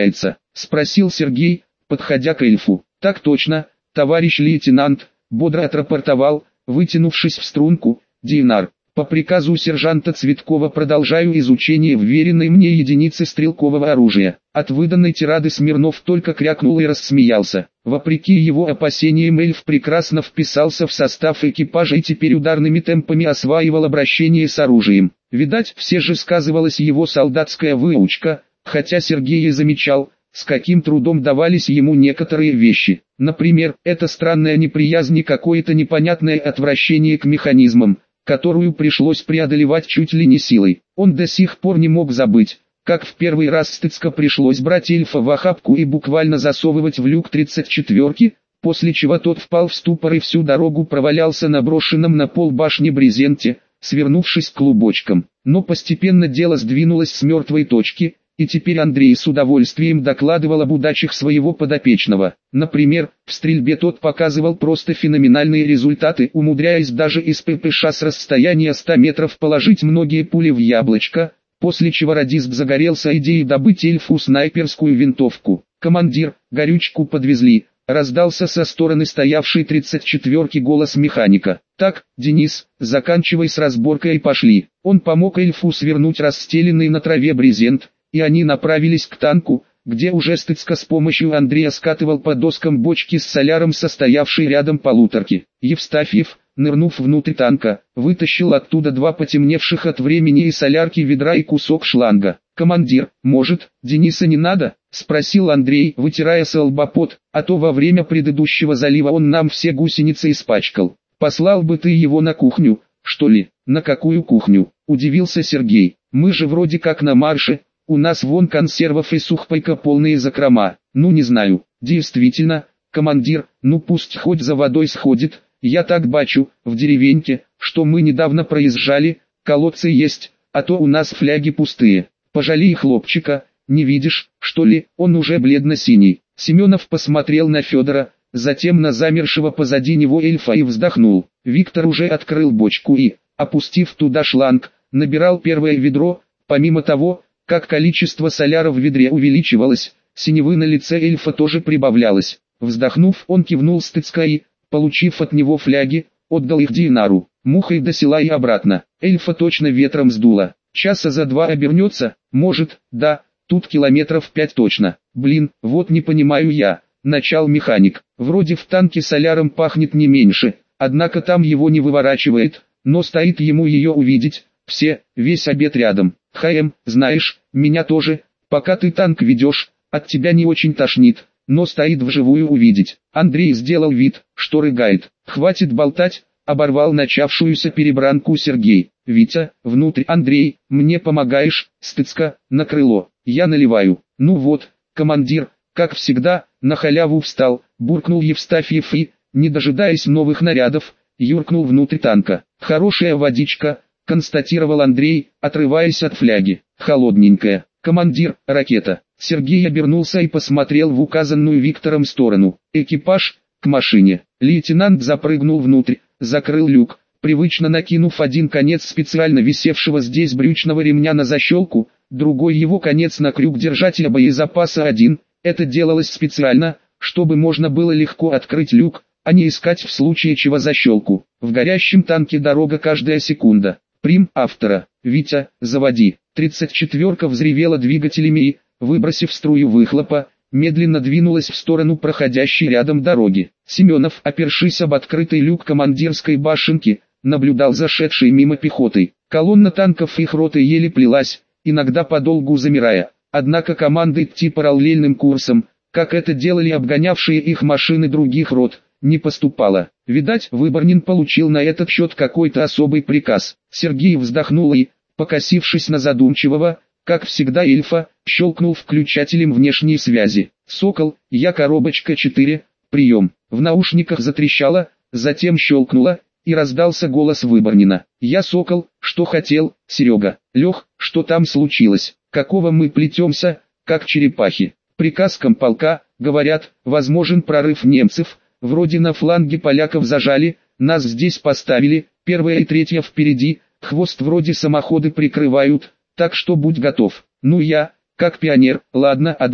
— спросил Сергей, подходя к эльфу. «Так точно, товарищ лейтенант», — бодро отрапортовал, вытянувшись в струнку, Динар. «По приказу сержанта Цветкова продолжаю изучение вверенной мне единицы стрелкового оружия». От выданной тирады Смирнов только крякнул и рассмеялся. Вопреки его опасениям эльф прекрасно вписался в состав экипажа и теперь ударными темпами осваивал обращение с оружием. Видать, все же сказывалась его солдатская выучка, хотя Сергей и замечал, с каким трудом давались ему некоторые вещи. Например, это странная неприязнь и какое-то непонятное отвращение к механизмам, которую пришлось преодолевать чуть ли не силой. Он до сих пор не мог забыть, как в первый раз стыцко пришлось брать эльфа в охапку и буквально засовывать в люк 34-ки, после чего тот впал в ступор и всю дорогу провалялся на брошенном на пол башни брезенте, свернувшись клубочком. Но постепенно дело сдвинулось с мертвой точки, и теперь Андрей с удовольствием докладывал об удачах своего подопечного. Например, в стрельбе тот показывал просто феноменальные результаты, умудряясь даже из ППШ с расстояния 100 метров положить многие пули в яблочко, после чего радист загорелся идеей добыть эльфу снайперскую винтовку. «Командир, горючку подвезли», — раздался со стороны стоявшей 34-ки голос механика. «Так, Денис, заканчивай с разборкой и пошли». Он помог эльфу свернуть расстеленный на траве брезент, и они направились к танку, где уже Стыцко с помощью Андрея скатывал по доскам бочки с соляром состоявшей рядом полуторки. Евстафьев, нырнув внутрь танка, вытащил оттуда два потемневших от времени и солярки ведра и кусок шланга. «Командир, может, Дениса не надо?» — спросил Андрей, вытирая с лба пот, «а то во время предыдущего залива он нам все гусеницы испачкал. Послал бы ты его на кухню, что ли?» «На какую кухню?» — удивился Сергей. «Мы же вроде как на марше. У нас вон консервов и сухпайка полные закрома». «Ну не знаю, действительно, командир, ну пусть хоть за водой сходит. Я так бачу, в деревеньке, что мы недавно проезжали, колодцы есть, а то у нас фляги пустые. Пожалей хлопчика, не видишь, что ли?» Он уже бледно-синий. Семенов посмотрел на Федора, затем на замершего позади него эльфа и вздохнул. Виктор уже открыл бочку и, опустив туда шланг, набирал первое ведро. Помимо того, как количество соляра в ведре увеличивалось, синевы на лице эльфа тоже прибавлялось. Вздохнув, он кивнул Стыцко и, получив от него фляги, отдал их Динару. Мухой до села и обратно. Эльфа точно ветром сдуло. Часа за 2 обернется, может, да, тут километров 5 точно. Блин, вот не понимаю я, начал механик. Вроде в танке соляром пахнет не меньше, однако там его не выворачивает, но стоит ему ее увидеть, весь обед рядом. Знаешь, меня тоже, пока ты танк ведешь, от тебя не очень тошнит, но стоит вживую увидеть. Андрей сделал вид, что рыгает. «Хватит болтать», — оборвал начавшуюся перебранку Сергей. «Витя, внутрь». «Андрей, мне помогаешь?» «Стыцко, на крыло». «Я наливаю». «Ну вот, командир, как всегда, на халяву встал», — буркнул Евстафьев и, не дожидаясь новых нарядов, юркнул внутрь танка. «Хорошая водичка», — констатировал Андрей, отрываясь от фляги. «Холодненькая». «Командир, ракета». Сергей обернулся и посмотрел в указанную Виктором сторону. «Экипаж, к машине». Лейтенант запрыгнул внутрь, закрыл люк, привычно накинув один конец специально висевшего здесь брючного ремня на защелку, другой его конец на крюк держателя боезапаса 1. Это делалось специально, чтобы можно было легко открыть люк, а не искать в случае чего защелку. В горящем танке дорога каждая секунда. Прим автора. «Витя, заводи». 34-ка взревела двигателями и, выбросив струю выхлопа, медленно двинулась в сторону проходящей рядом дороги. Семенов, опершись об открытый люк командирской башенки, наблюдал за шедшей мимо пехотой. Колонна танков их роты еле плелась, иногда подолгу замирая, однако команды идти параллельным курсом, как это делали обгонявшие их машины других рот, не поступало. Видать, Выборнин получил на этот счет какой-то особый приказ. Сергей вздохнул и, покосившись на задумчивого, как всегда эльфа, щелкнул включателем внешней связи. «Сокол, я коробочка 4, прием». В наушниках затрещало, затем щелкнуло, и раздался голос Выборнина. «Я Сокол, что хотел, Серега?» «Лех, что там случилось? Какого мы плетемся, как черепахи?» «Приказ комполка, говорят, возможен прорыв немцев, вроде на фланге поляков зажали, нас здесь поставили, 1-я и 3-я впереди, хвост вроде самоходы прикрывают, так что будь готов». «Ну я, как пионер, ладно, отбой».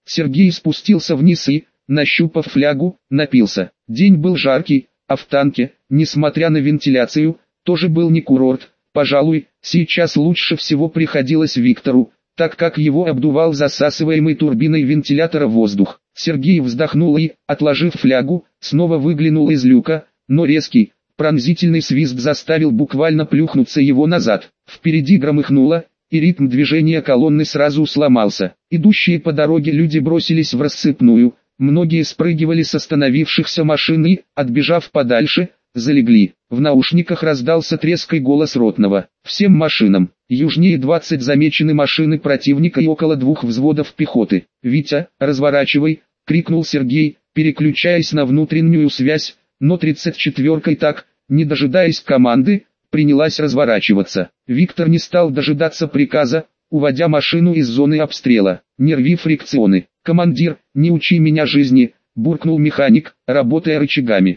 Сергей спустился вниз и, нащупав флягу, напился. День был жаркий, а в танке, несмотря на вентиляцию, тоже был не курорт. Пожалуй, сейчас лучше всего приходилось Виктору, так как его обдувал засасываемый турбиной вентилятора воздух. Сергей вздохнул и, отложив флягу, снова выглянул из люка, но резкий, пронзительный свист заставил буквально плюхнуться его назад. Впереди громыхнуло, и ритм движения колонны сразу сломался. Идущие по дороге люди бросились в рассыпную, многие спрыгивали с остановившихся машин и, отбежав подальше, залегли. В наушниках раздался треск и голос ротного. Всем машинам, южнее 20 замечены машины противника и около 2 взводов пехоты. «Витя, разворачивай!» — крикнул Сергей, переключаясь на внутреннюю связь, но 34-ка так, не дожидаясь команды, принялась разворачиваться. Виктор не стал дожидаться приказа, уводя машину из зоны обстрела. «Не рви фрикционы. Командир, не учи меня жизни!» — буркнул механик, работая рычагами.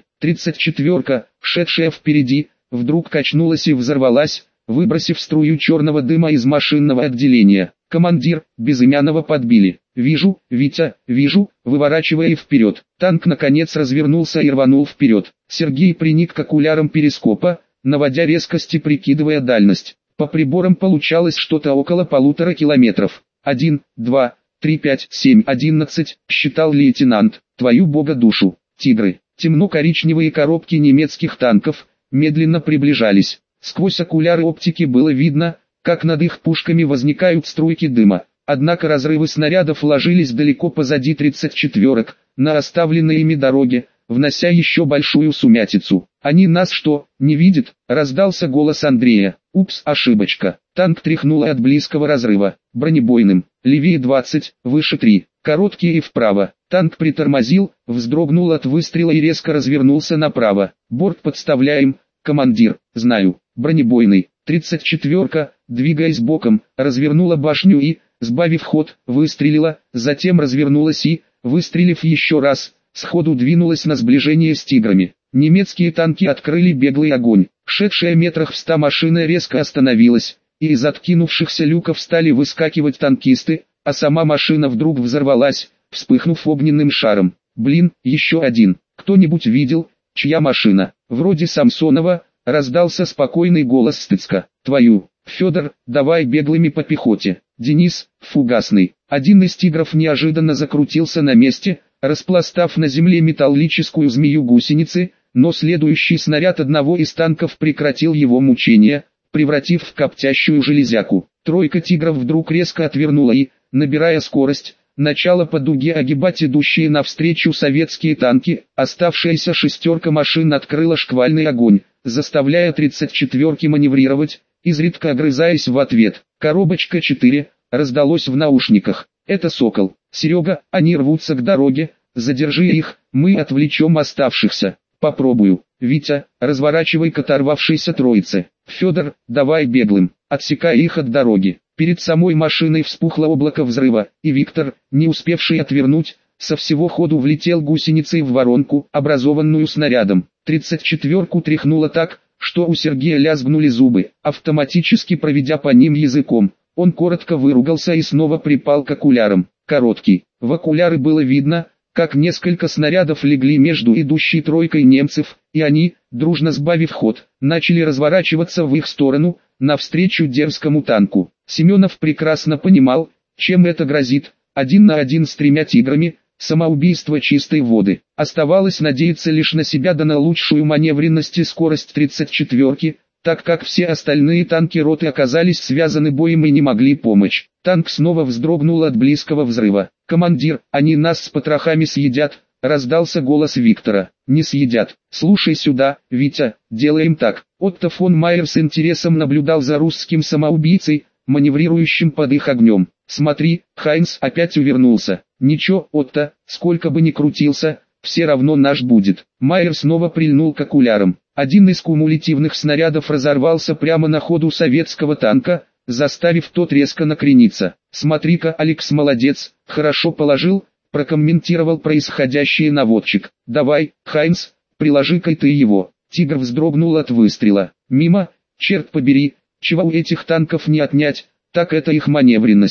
34-ка, шедшая впереди, вдруг качнулась и взорвалась, выбросив струю черного дыма из машинного отделения. «Командир, Безымянного подбили. Вижу, Витя, вижу», выворачивая вперед. Танк наконец развернулся и рванул вперед. Сергей приник к окулярам перископа, наводя резкости, прикидывая дальность. По приборам получалось что-то около 1,5 километров. 1, 2, 3, 5, 7, 11, считал лейтенант. «Твою бога душу, тигры!» Темно-коричневые коробки немецких танков медленно приближались. Сквозь окуляры оптики было видно, как над их пушками возникают струйки дыма. Однако разрывы снарядов ложились далеко позади 34-ок, на оставленной ими дороге, внося еще большую сумятицу. «Они нас что, не видят?» — раздался голос Андрея. «Упс, ошибочка». Танк тряхнуло от близкого разрыва. «Бронебойным. Левее 20, выше 3. Короткие и вправо». Танк притормозил, вздрогнул от выстрела и резко развернулся направо. «Борт подставляем, командир». «Знаю. Бронебойный». 34-ка, двигаясь боком, развернула башню и, сбавив ход, выстрелила, затем развернулась и, выстрелив еще раз, сходу двинулась на сближение с тиграми. Немецкие танки открыли беглый огонь. Шедшая метрах в 100 машина резко остановилась, и из откинувшихся люков стали выскакивать танкисты, а сама машина вдруг взорвалась, вспыхнув огненным шаром. «Блин, еще один. Кто-нибудь видел, чья машина?» «Вроде Самсонова», — раздался спокойный голос Стыцка. «Твою, Федор, давай беглыми по пехоте». «Денис, фугасный». Один из тигров неожиданно закрутился на месте, распластав на земле металлическую змею гусеницы, но следующий снаряд одного из танков прекратил его мучения, превратив в коптящую железяку. Тройка тигров вдруг резко отвернула и, набирая скорость, начала по дуге огибать идущие навстречу советские танки. Оставшаяся шестерка машин открыла шквальный огонь, заставляя 34-ки маневрировать, изредка огрызаясь в ответ. «Коробочка 4», раздалось в наушниках. «Это Сокол. Серега, они рвутся к дороге, задержи их, мы отвлечем оставшихся». «Попробую. Витя, разворачивай к оторвавшейся троице. Федор, давай беглым, отсекай их от дороги». Перед самой машиной вспухло облако взрыва, и Виктор, не успевший отвернуть, со всего ходу влетел гусеницей в воронку, образованную снарядом. 34-ку тряхнуло так, что у Сергея лязгнули зубы. Автоматически проведя по ним языком, он коротко выругался и снова припал к окулярам. Короткий. В окуляры было видно, как несколько снарядов легли между идущей тройкой немцев, и они, дружно сбавив ход, начали разворачиваться в их сторону, навстречу дерзкому танку. Семенов прекрасно понимал, чем это грозит. 1 на 1 с 3 тиграми, самоубийство чистой воды. Оставалось надеяться лишь на себя да на лучшую маневренность и скорость 34-ки, так как все остальные танки роты оказались связаны боем и не могли помочь. Танк снова вздрогнул от близкого взрыва. «Командир, они нас с потрохами съедят», — раздался голос Виктора. «Не съедят. Слушай сюда, Витя, делаем так». Отто фон Майер с интересом наблюдал за русским самоубийцей, маневрирующим под их огнем. «Смотри, Хайнс опять увернулся». «Ничего, Отто, сколько бы ни крутился, все равно наш будет». Майер снова прильнул к окулярам. Один из кумулятивных снарядов разорвался прямо на ходу советского танка, заставив тот резко накрениться. «Смотри-ка, Алекс молодец, хорошо положил», — прокомментировал происходящее наводчик. «Давай, Хайнс, приложи-ка ты его». Тигр вздрогнул от выстрела. «Мимо, черт побери, чего у этих танков не отнять, так это их маневренности».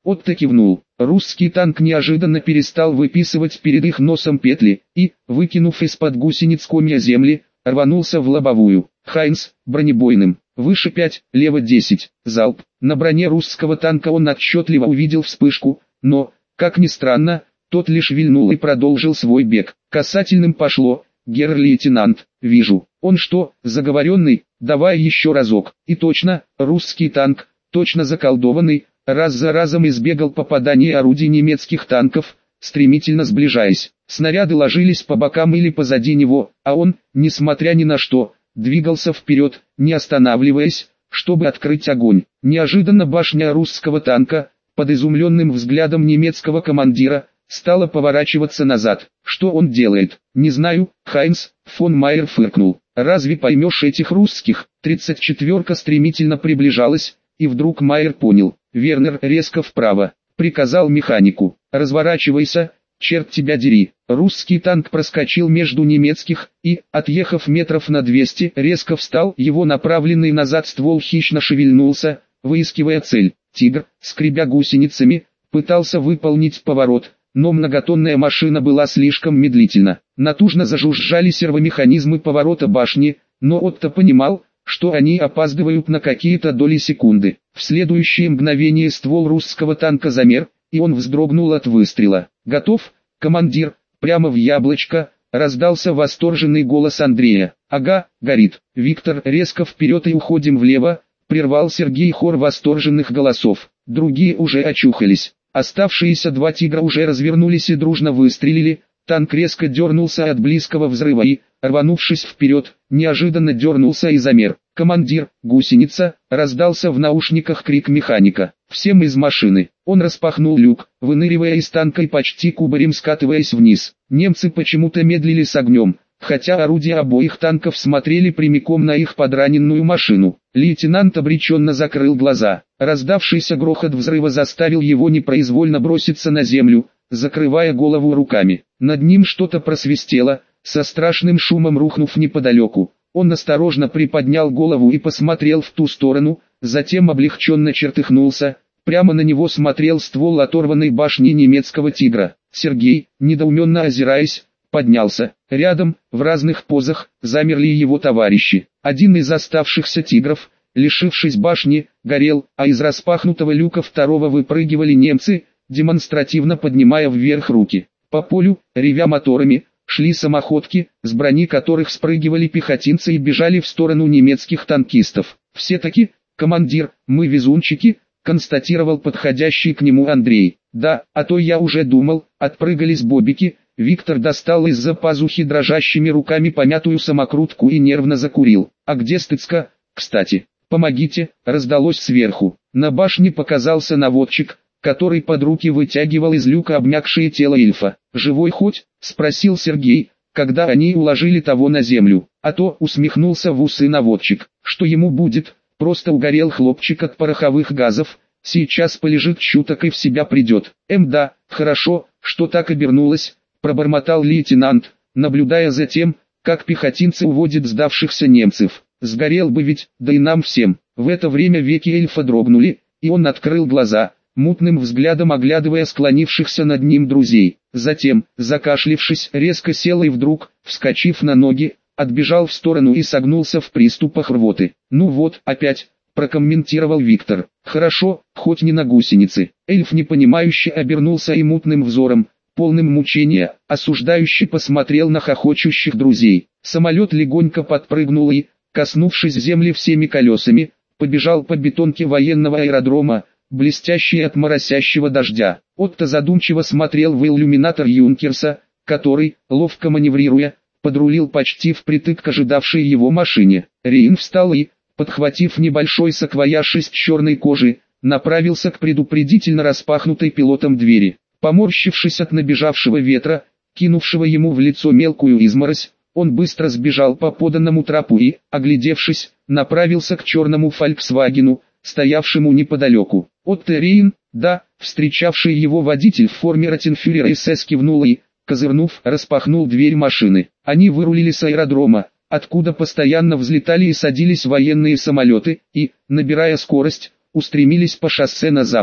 Отто кивнул. Русский танк неожиданно перестал выписывать перед их носом петли и, выкинув из-под гусениц комья земли, рванулся в лобовую. Хайнс, бронебойным. Выше 5, лево 10. Залп. На броне русского танка он отчетливо увидел вспышку, но, как ни странно, тот лишь вильнул и продолжил свой бег. Касательным пошло. Герр-лейтенант, вижу. Он что, заговоренный? Давай еще разок. И точно, русский танк, точно заколдованный, раз за разом избегал попаданий орудий немецких танков, стремительно сближаясь. Снаряды ложились по бокам или позади него, а он, несмотря ни на что, двигался вперед, не останавливаясь, чтобы открыть огонь. Неожиданно башня русского танка, под изумленным взглядом немецкого командира, стала поворачиваться назад. Что он делает? Не знаю, Хайнс, фон Майер фыркнул. Разве поймешь этих русских? 34-ка стремительно приближалась, и вдруг Майер понял. Вернер резко вправо, приказал механику. Разворачивайся, черт тебя дери. Русский танк проскочил между немецких и, отъехав метров на 200, резко встал. Его направленный назад ствол хищно шевельнулся, выискивая цель. Тигр, скребя гусеницами, пытался выполнить поворот, но многотонная машина была слишком медлительна. Натужно зажужжали сервомеханизмы поворота башни, но Отто понимал, что они опаздывают на какие-то доли секунды. В следующее мгновение ствол русского танка замер, и он вздрогнул от выстрела. «Готов, командир?» Прямо в яблочко раздался восторженный голос Андрея. «Ага, горит». «Виктор, резко вперед и уходим влево», прервал Сергей хор восторженных голосов. Другие уже очухались. Оставшиеся два «Тигра» уже развернулись и дружно выстрелили. Танк резко дернулся от близкого взрыва и, рванувшись вперед, неожиданно дернулся и замер. «Командир, гусеница!» — раздался в наушниках крик механика. «Всем из машины!» Он распахнул люк, выныривая из танка и почти кубарем скатываясь вниз. Немцы почему-то медлили с огнем, хотя орудия обоих танков смотрели прямиком на их подраненную машину. Лейтенант обреченно закрыл глаза. Раздавшийся грохот взрыва заставил его непроизвольно броситься на землю, закрывая голову руками. Над ним что-то просвистело, со страшным шумом рухнув неподалеку. Он осторожно приподнял голову и посмотрел в ту сторону, затем облегченно чертыхнулся. Прямо на него смотрел ствол оторванной башни немецкого «Тигра». Сергей, недоуменно озираясь, поднялся. Рядом, в разных позах, замерли его товарищи. Один из оставшихся «Тигров», лишившись башни, горел, а из распахнутого люка второго выпрыгивали немцы, демонстративно поднимая вверх руки. По полю, ревя моторами, шли самоходки, с брони которых спрыгивали пехотинцы и бежали в сторону немецких танкистов. «Все-таки, командир, мы везунчики», констатировал подходящий к нему Андрей. «Да, а то я уже думал», отпрыгались бобики. Виктор достал из-за пазухи дрожащими руками помятую самокрутку и нервно закурил. «А где Стыцка, кстати? Помогите», раздалось сверху. На башне показался наводчик, который под руки вытягивал из люка обмякшее тело эльфа. «Живой хоть?» — спросил Сергей, когда они уложили того на землю. «А то», — усмехнулся в усы наводчик, — «что ему будет? Просто угорел хлопчик от пороховых газов, сейчас полежит чуток и в себя придет». Да, хорошо, что так обернулось», — пробормотал лейтенант, наблюдая за тем, как пехотинцы уводят сдавшихся немцев. «Сгорел бы ведь, да и нам всем». В это время веки эльфа дрогнули, и он открыл глаза, мутным взглядом оглядывая склонившихся над ним друзей. Затем, закашлившись, резко сел и вдруг, вскочив на ноги, отбежал в сторону и согнулся в приступах рвоты. «Ну вот, опять», — прокомментировал Виктор. «Хорошо, хоть не на гусеницы». Эльф непонимающе обернулся и мутным взором, полным мучения, осуждающе посмотрел на хохочущих друзей. Самолет легонько подпрыгнул и, коснувшись земли всеми колесами, побежал по бетонке военного аэродрома, блестящий от моросящего дождя. Отто задумчиво смотрел в иллюминатор Юнкерса, который, ловко маневрируя, подрулил почти впритык к ожидавшей его машине. Рейн встал и, подхватив небольшой саквояж из черной кожи, направился к предупредительно распахнутой пилотом двери. Поморщившись от набежавшего ветра, кинувшего ему в лицо мелкую изморозь, он быстро сбежал по поданному трапу и, оглядевшись, направился к черному «Фольксвагену», стоявшему неподалеку. Отто Рейн, да, встречавший его водитель в форме ротенфюрера СС кивнул и, козырнув, распахнул дверь машины. Они вырулили с аэродрома, откуда постоянно взлетали и садились военные самолеты, и, набирая скорость, устремились по шоссе на запад.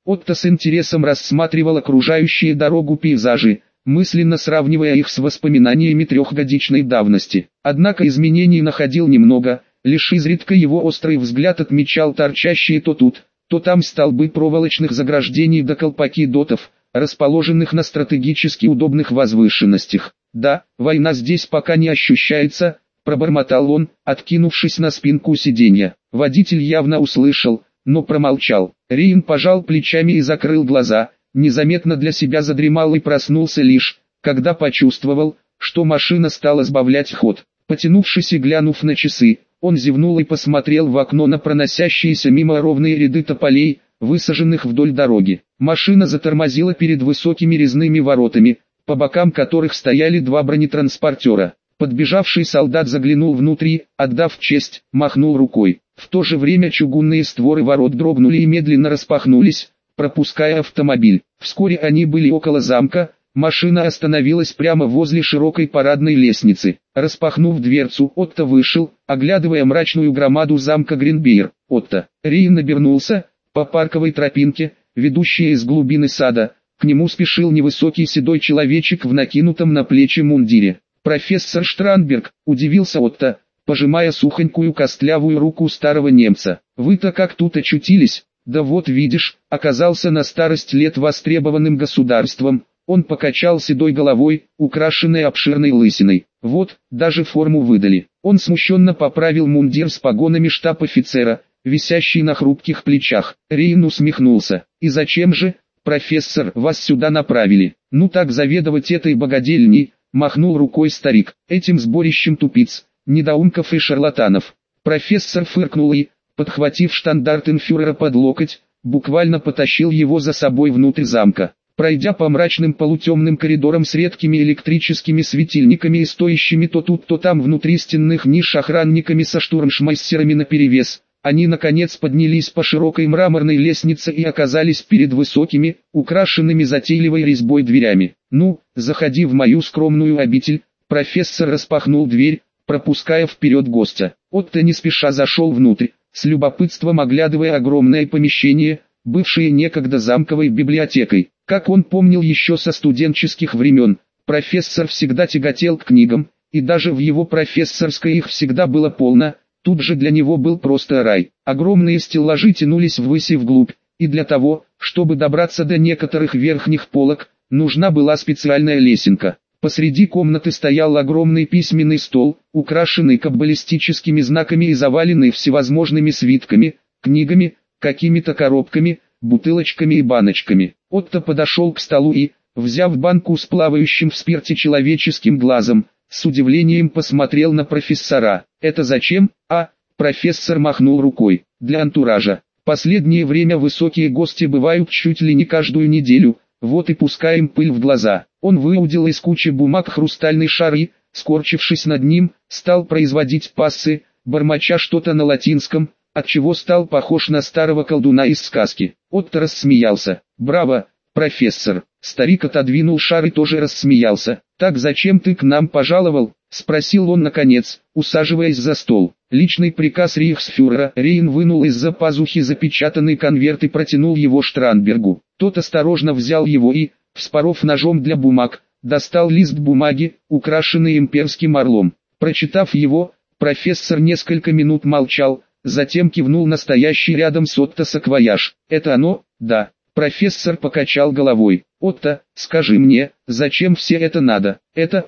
Отто с интересом рассматривал окружающие дорогу пейзажи, мысленно сравнивая их с воспоминаниями трехгодичной давности. Однако изменений находил немного, лишь изредка его острый взгляд отмечал торчащие то тут, то там столбы проволочных заграждений до колпаки дотов, расположенных на стратегически удобных возвышенностях. «Да, война здесь пока не ощущается», — пробормотал он, откинувшись на спинку сиденья. Водитель явно услышал, но промолчал. Риин пожал плечами и закрыл глаза, незаметно для себя задремал и проснулся лишь, когда почувствовал, что машина стала сбавлять ход. Потянувшись и глянув на часы, он зевнул и посмотрел в окно на проносящиеся мимо ровные ряды тополей, высаженных вдоль дороги. Машина затормозила перед высокими резными воротами, по бокам которых стояли два бронетранспортера. Подбежавший солдат заглянул внутрь, отдав честь, махнул рукой. В то же время чугунные створы ворот дрогнули и медленно распахнулись, пропуская автомобиль. Вскоре они были около замка, машина остановилась прямо возле широкой парадной лестницы. Распахнув дверцу, Отто вышел, оглядывая мрачную громаду замка Гринбейр. «Отто!» Риин обернулся, по парковой тропинке, ведущей из глубины сада, к нему спешил невысокий седой человечек в накинутом на плечи мундире. «Профессор Штранберг», — удивился Отто, пожимая сухонькую костлявую руку старого немца. «Вы-то как тут очутились?» «Да вот видишь, оказался на старость лет востребованным государством». Он покачал седой головой, украшенной обширной лысиной. «Вот, даже форму выдали». Он смущенно поправил мундир с погонами штаб-офицера, висящий на хрупких плечах. Риин усмехнулся. «И зачем же, профессор, вас сюда направили?» «Ну так заведовать этой богадельней», — махнул рукой старик, «этим сборищем тупиц, недоумков и шарлатанов». Профессор фыркнул и, подхватив штандартенфюрера под локоть, буквально потащил его за собой внутрь замка. Пройдя по мрачным полутемным коридорам с редкими электрическими светильниками и стоящими то тут то там внутри стенных ниш охранниками со штурмшмайстерами наперевес, они наконец поднялись по широкой мраморной лестнице и оказались перед высокими, украшенными затейливой резьбой дверями. «Ну, заходи в мою скромную обитель», — профессор распахнул дверь, пропуская вперед гостя. Отто не спеша зашел внутрь, с любопытством оглядывая огромное помещение, бывшее некогда замковой библиотекой. Как он помнил еще со студенческих времен, профессор всегда тяготел к книгам, и даже в его профессорской их всегда было полно. Тут же для него был просто рай. Огромные стеллажи тянулись ввысь и вглубь, и для того, чтобы добраться до некоторых верхних полок, нужна была специальная лесенка. Посреди комнаты стоял огромный письменный стол, украшенный каббалистическими знаками и заваленный всевозможными свитками, книгами, какими-то коробками, бутылочками и баночками. Отто подошел к столу и, взяв банку с плавающим в спирте человеческим глазом, с удивлением посмотрел на профессора. «Это зачем?» Профессор махнул рукой. «Для антуража. Последнее время высокие гости бывают чуть ли не каждую неделю, вот и пускаем пыль в глаза». Он выудил из кучи бумаг хрустальный шар и, скорчившись над ним, стал производить пассы, бормоча что-то на латинском, отчего стал похож на старого колдуна из сказки. Отто рассмеялся. «Браво, профессор!» Старик отодвинул шар и тоже рассмеялся. «Так зачем ты к нам пожаловал?» — спросил он наконец, усаживаясь за стол. «Личный приказ рейхсфюрера». Рейн вынул из-за пазухи запечатанный конверт и протянул его Штранбергу. Тот осторожно взял его и, вспоров ножом для бумаг, достал лист бумаги, украшенный имперским орлом. Прочитав его, профессор несколько минут молчал, затем кивнул на стоящий рядом с Отто саквояж. «Это оно?» «Да». Профессор покачал головой. «Отто, скажи мне, зачем все это надо?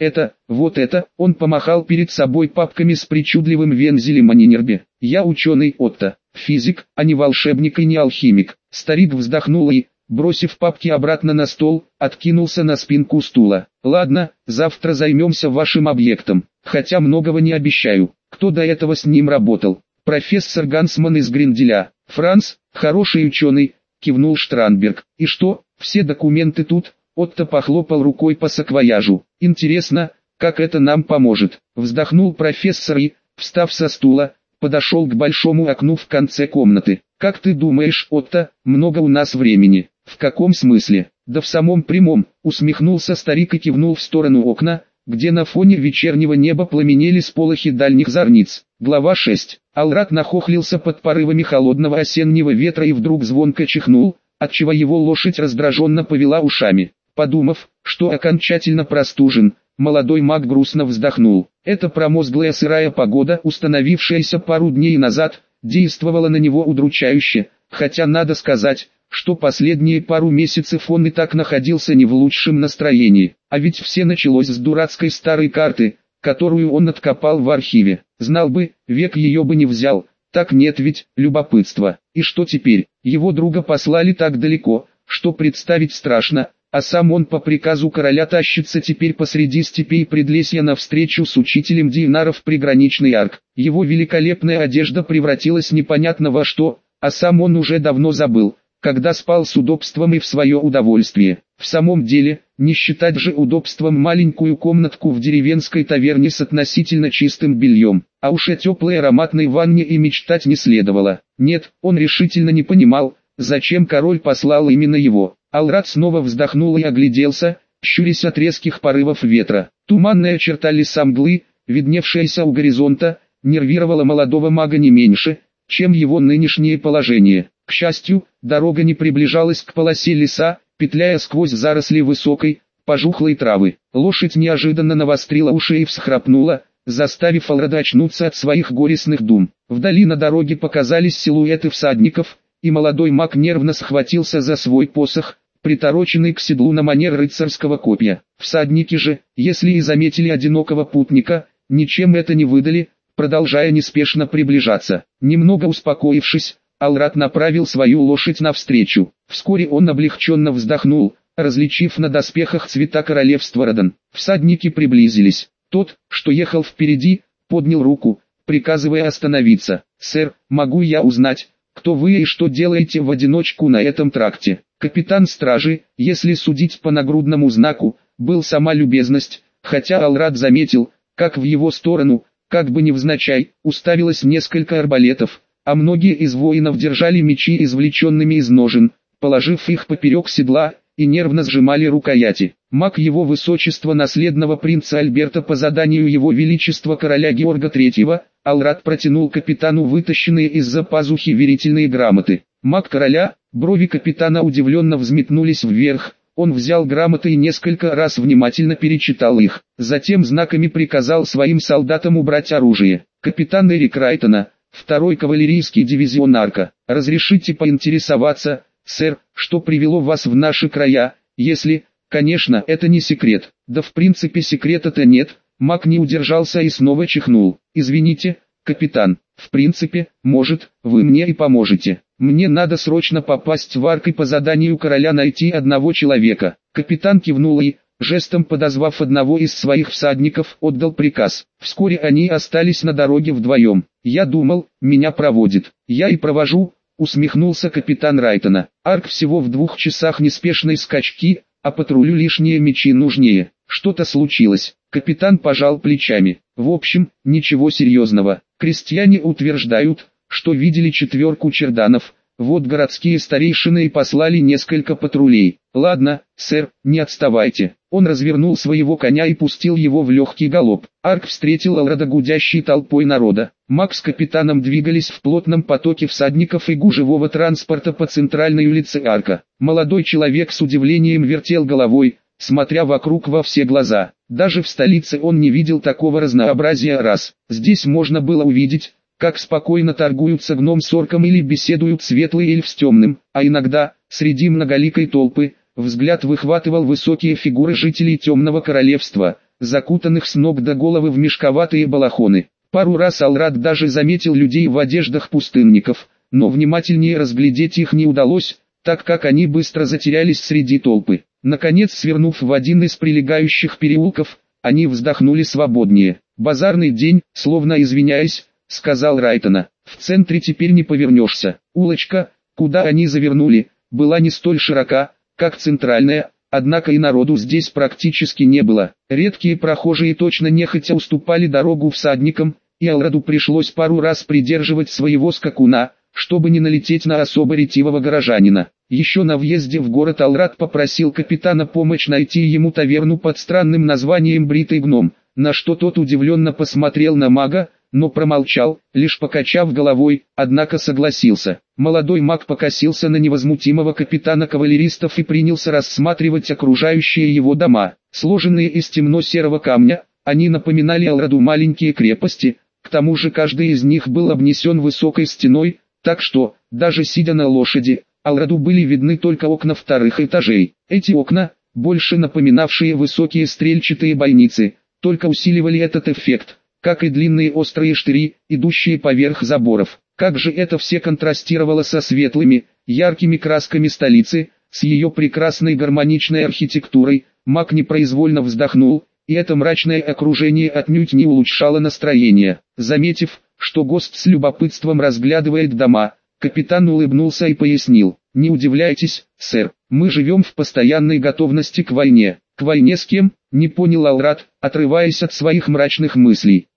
Вот это». Он помахал перед собой папками с причудливым вензелем о Нинербе. «Я ученый, Отто, физик, а не волшебник и не алхимик». Старик вздохнул и, бросив папки обратно на стол, откинулся на спинку стула. «Ладно, завтра займемся вашим объектом, хотя многого не обещаю. Кто до этого с ним работал?» «Профессор Гансман из Гринделя». «Франц, хороший ученый», — кивнул Штранберг. «И что, все документы тут?» Отто похлопал рукой по саквояжу. «Интересно, как это нам поможет?» Вздохнул профессор и, встав со стула, подошел к большому окну в конце комнаты. «Как ты думаешь, Отто, много у нас времени?» «В каком смысле?» «Да в самом прямом», — усмехнулся старик и кивнул в сторону окна, где на фоне вечернего неба пламенели сполохи дальних зорниц. Глава 6. Алрат нахохлился под порывами холодного осеннего ветра и вдруг звонко чихнул, отчего его лошадь раздраженно повела ушами. Подумав, что окончательно простужен, молодой маг грустно вздохнул. Эта промозглая сырая погода, установившаяся пару дней назад, действовала на него удручающе, хотя надо сказать, что последние пару месяцев он и так находился не в лучшем настроении. А ведь все началось с дурацкой старой карты, которую он откопал в архиве. Знал бы, век ее бы не взял. Так нет ведь, любопытство. И что теперь? Его друга послали так далеко, что представить страшно, а сам он по приказу короля тащится теперь посреди степей предлесья навстречу с учителем Динара в приграничный арк. Его великолепная одежда превратилась непонятно во что, а сам он уже давно забыл, когда спал с удобством и в свое удовольствие. В самом деле, не считать же удобством маленькую комнатку в деревенской таверне с относительно чистым бельем, а уж о теплой ароматной ванне и мечтать не следовало. Нет, он решительно не понимал, зачем король послал именно его. Алрат снова вздохнул и огляделся, щурясь от резких порывов ветра. Туманная черта леса мглы, видневшаяся у горизонта, нервировала молодого мага не меньше, чем его нынешнее положение. К счастью, дорога не приближалась к полосе леса, петляя сквозь заросли высокой, пожухлой травы. Лошадь неожиданно навострила уши и всхрапнула, заставив Алрада очнуться от своих горестных дум. Вдали на дороге показались силуэты всадников, и молодой маг нервно схватился за свой посох, притороченный к седлу на манер рыцарского копья. Всадники же, если и заметили одинокого путника, ничем это не выдали, продолжая неспешно приближаться. Немного успокоившись, Алрат направил свою лошадь навстречу. Вскоре он облегченно вздохнул, различив на доспехах цвета королевства Родан. Всадники приблизились. Тот, что ехал впереди, поднял руку, приказывая остановиться. «Сэр, могу я узнать, кто вы и что делаете в одиночку на этом тракте?» Капитан стражи, если судить по нагрудному знаку, был сама любезность, хотя Алрат заметил, как в его сторону, как бы невзначай, уставилось несколько арбалетов, а многие из воинов держали мечи извлеченными из ножен, положив их поперек седла, и нервно сжимали рукояти. Маг его высочества наследного принца Альберта по заданию его величества короля Георга III, Алрат протянул капитану вытащенные из-за пазухи верительные грамоты. Маг короля, брови капитана удивленно взметнулись вверх, он взял грамоты и несколько раз внимательно перечитал их, затем знаками приказал своим солдатам убрать оружие. «Капитан Эрик Райтона, 2-й кавалерийский дивизион Арка, разрешите поинтересоваться, сэр, что привело вас в наши края, если, конечно, это не секрет?» «Да в принципе секрета-то нет», маг не удержался и снова чихнул. «Извините, капитан, в принципе, может, вы мне и поможете. Мне надо срочно попасть в Арк и по заданию короля найти одного человека». Капитан кивнул и, жестом подозвав одного из своих всадников, отдал приказ. Вскоре они остались на дороге вдвоем. «Я думал, меня проводит. Я и провожу», усмехнулся капитан Райтона. «Арк всего в 2 часах неспешной скачки, а патрулю лишние мечи нужнее. Что-то случилось?» Капитан пожал плечами. «В общем, ничего серьезного. Крестьяне утверждают, что видели 4 черданов. Вот городские старейшины и послали несколько патрулей. Ладно, сэр, не отставайте». Он развернул своего коня и пустил его в легкий галоп. Арк встретил Алрада гудящей толпой народа. Маг с капитаном двигались в плотном потоке всадников и гужевого транспорта по центральной улице Арка. Молодой человек с удивлением вертел головой, смотря вокруг во все глаза. Даже в столице он не видел такого разнообразия рас. Здесь можно было увидеть, как спокойно торгуются гном с орком или беседуют светлый эльф с темным, а иногда, среди многоликой толпы, взгляд выхватывал высокие фигуры жителей Темного Королевства, закутанных с ног до головы в мешковатые балахоны. Пару раз Алрат даже заметил людей в одеждах пустынников, но внимательнее разглядеть их не удалось, так как они быстро затерялись среди толпы. Наконец, свернув в один из прилегающих переулков, они вздохнули свободнее. «Базарный день», словно извиняясь, сказал Райтона. «В центре теперь не повернешься». Улочка, куда они завернули, была не столь широка, как центральная, однако и народу здесь практически не было. Редкие прохожие точно нехотя уступали дорогу всадникам, и Алраду пришлось пару раз придерживать своего скакуна, чтобы не налететь на особо ретивого горожанина. Еще на въезде в город Алрад попросил капитана помочь найти ему таверну под странным названием «Бритый гном», на что тот удивленно посмотрел на мага, но промолчал, лишь покачав головой, однако согласился. Молодой маг покосился на невозмутимого капитана кавалеристов и принялся рассматривать окружающие его дома. Сложенные из темно-серого камня, они напоминали Алраду маленькие крепости, к тому же каждый из них был обнесен высокой стеной, так что, даже сидя на лошади, Алраду были видны только окна вторых этажей. Эти окна, больше напоминавшие высокие стрельчатые бойницы, только усиливали этот эффект, как и длинные острые штыри, идущие поверх заборов. Как же это все контрастировало со светлыми, яркими красками столицы, с ее прекрасной гармоничной архитектурой. Маг непроизвольно вздохнул, и это мрачное окружение отнюдь не улучшало настроение. Заметив, что гость с любопытством разглядывает дома, капитан улыбнулся и пояснил: «Не удивляйтесь, сэр, мы живем в постоянной готовности к войне». «К войне с кем?» — не понял Алрад, отрываясь от своих мрачных мыслей.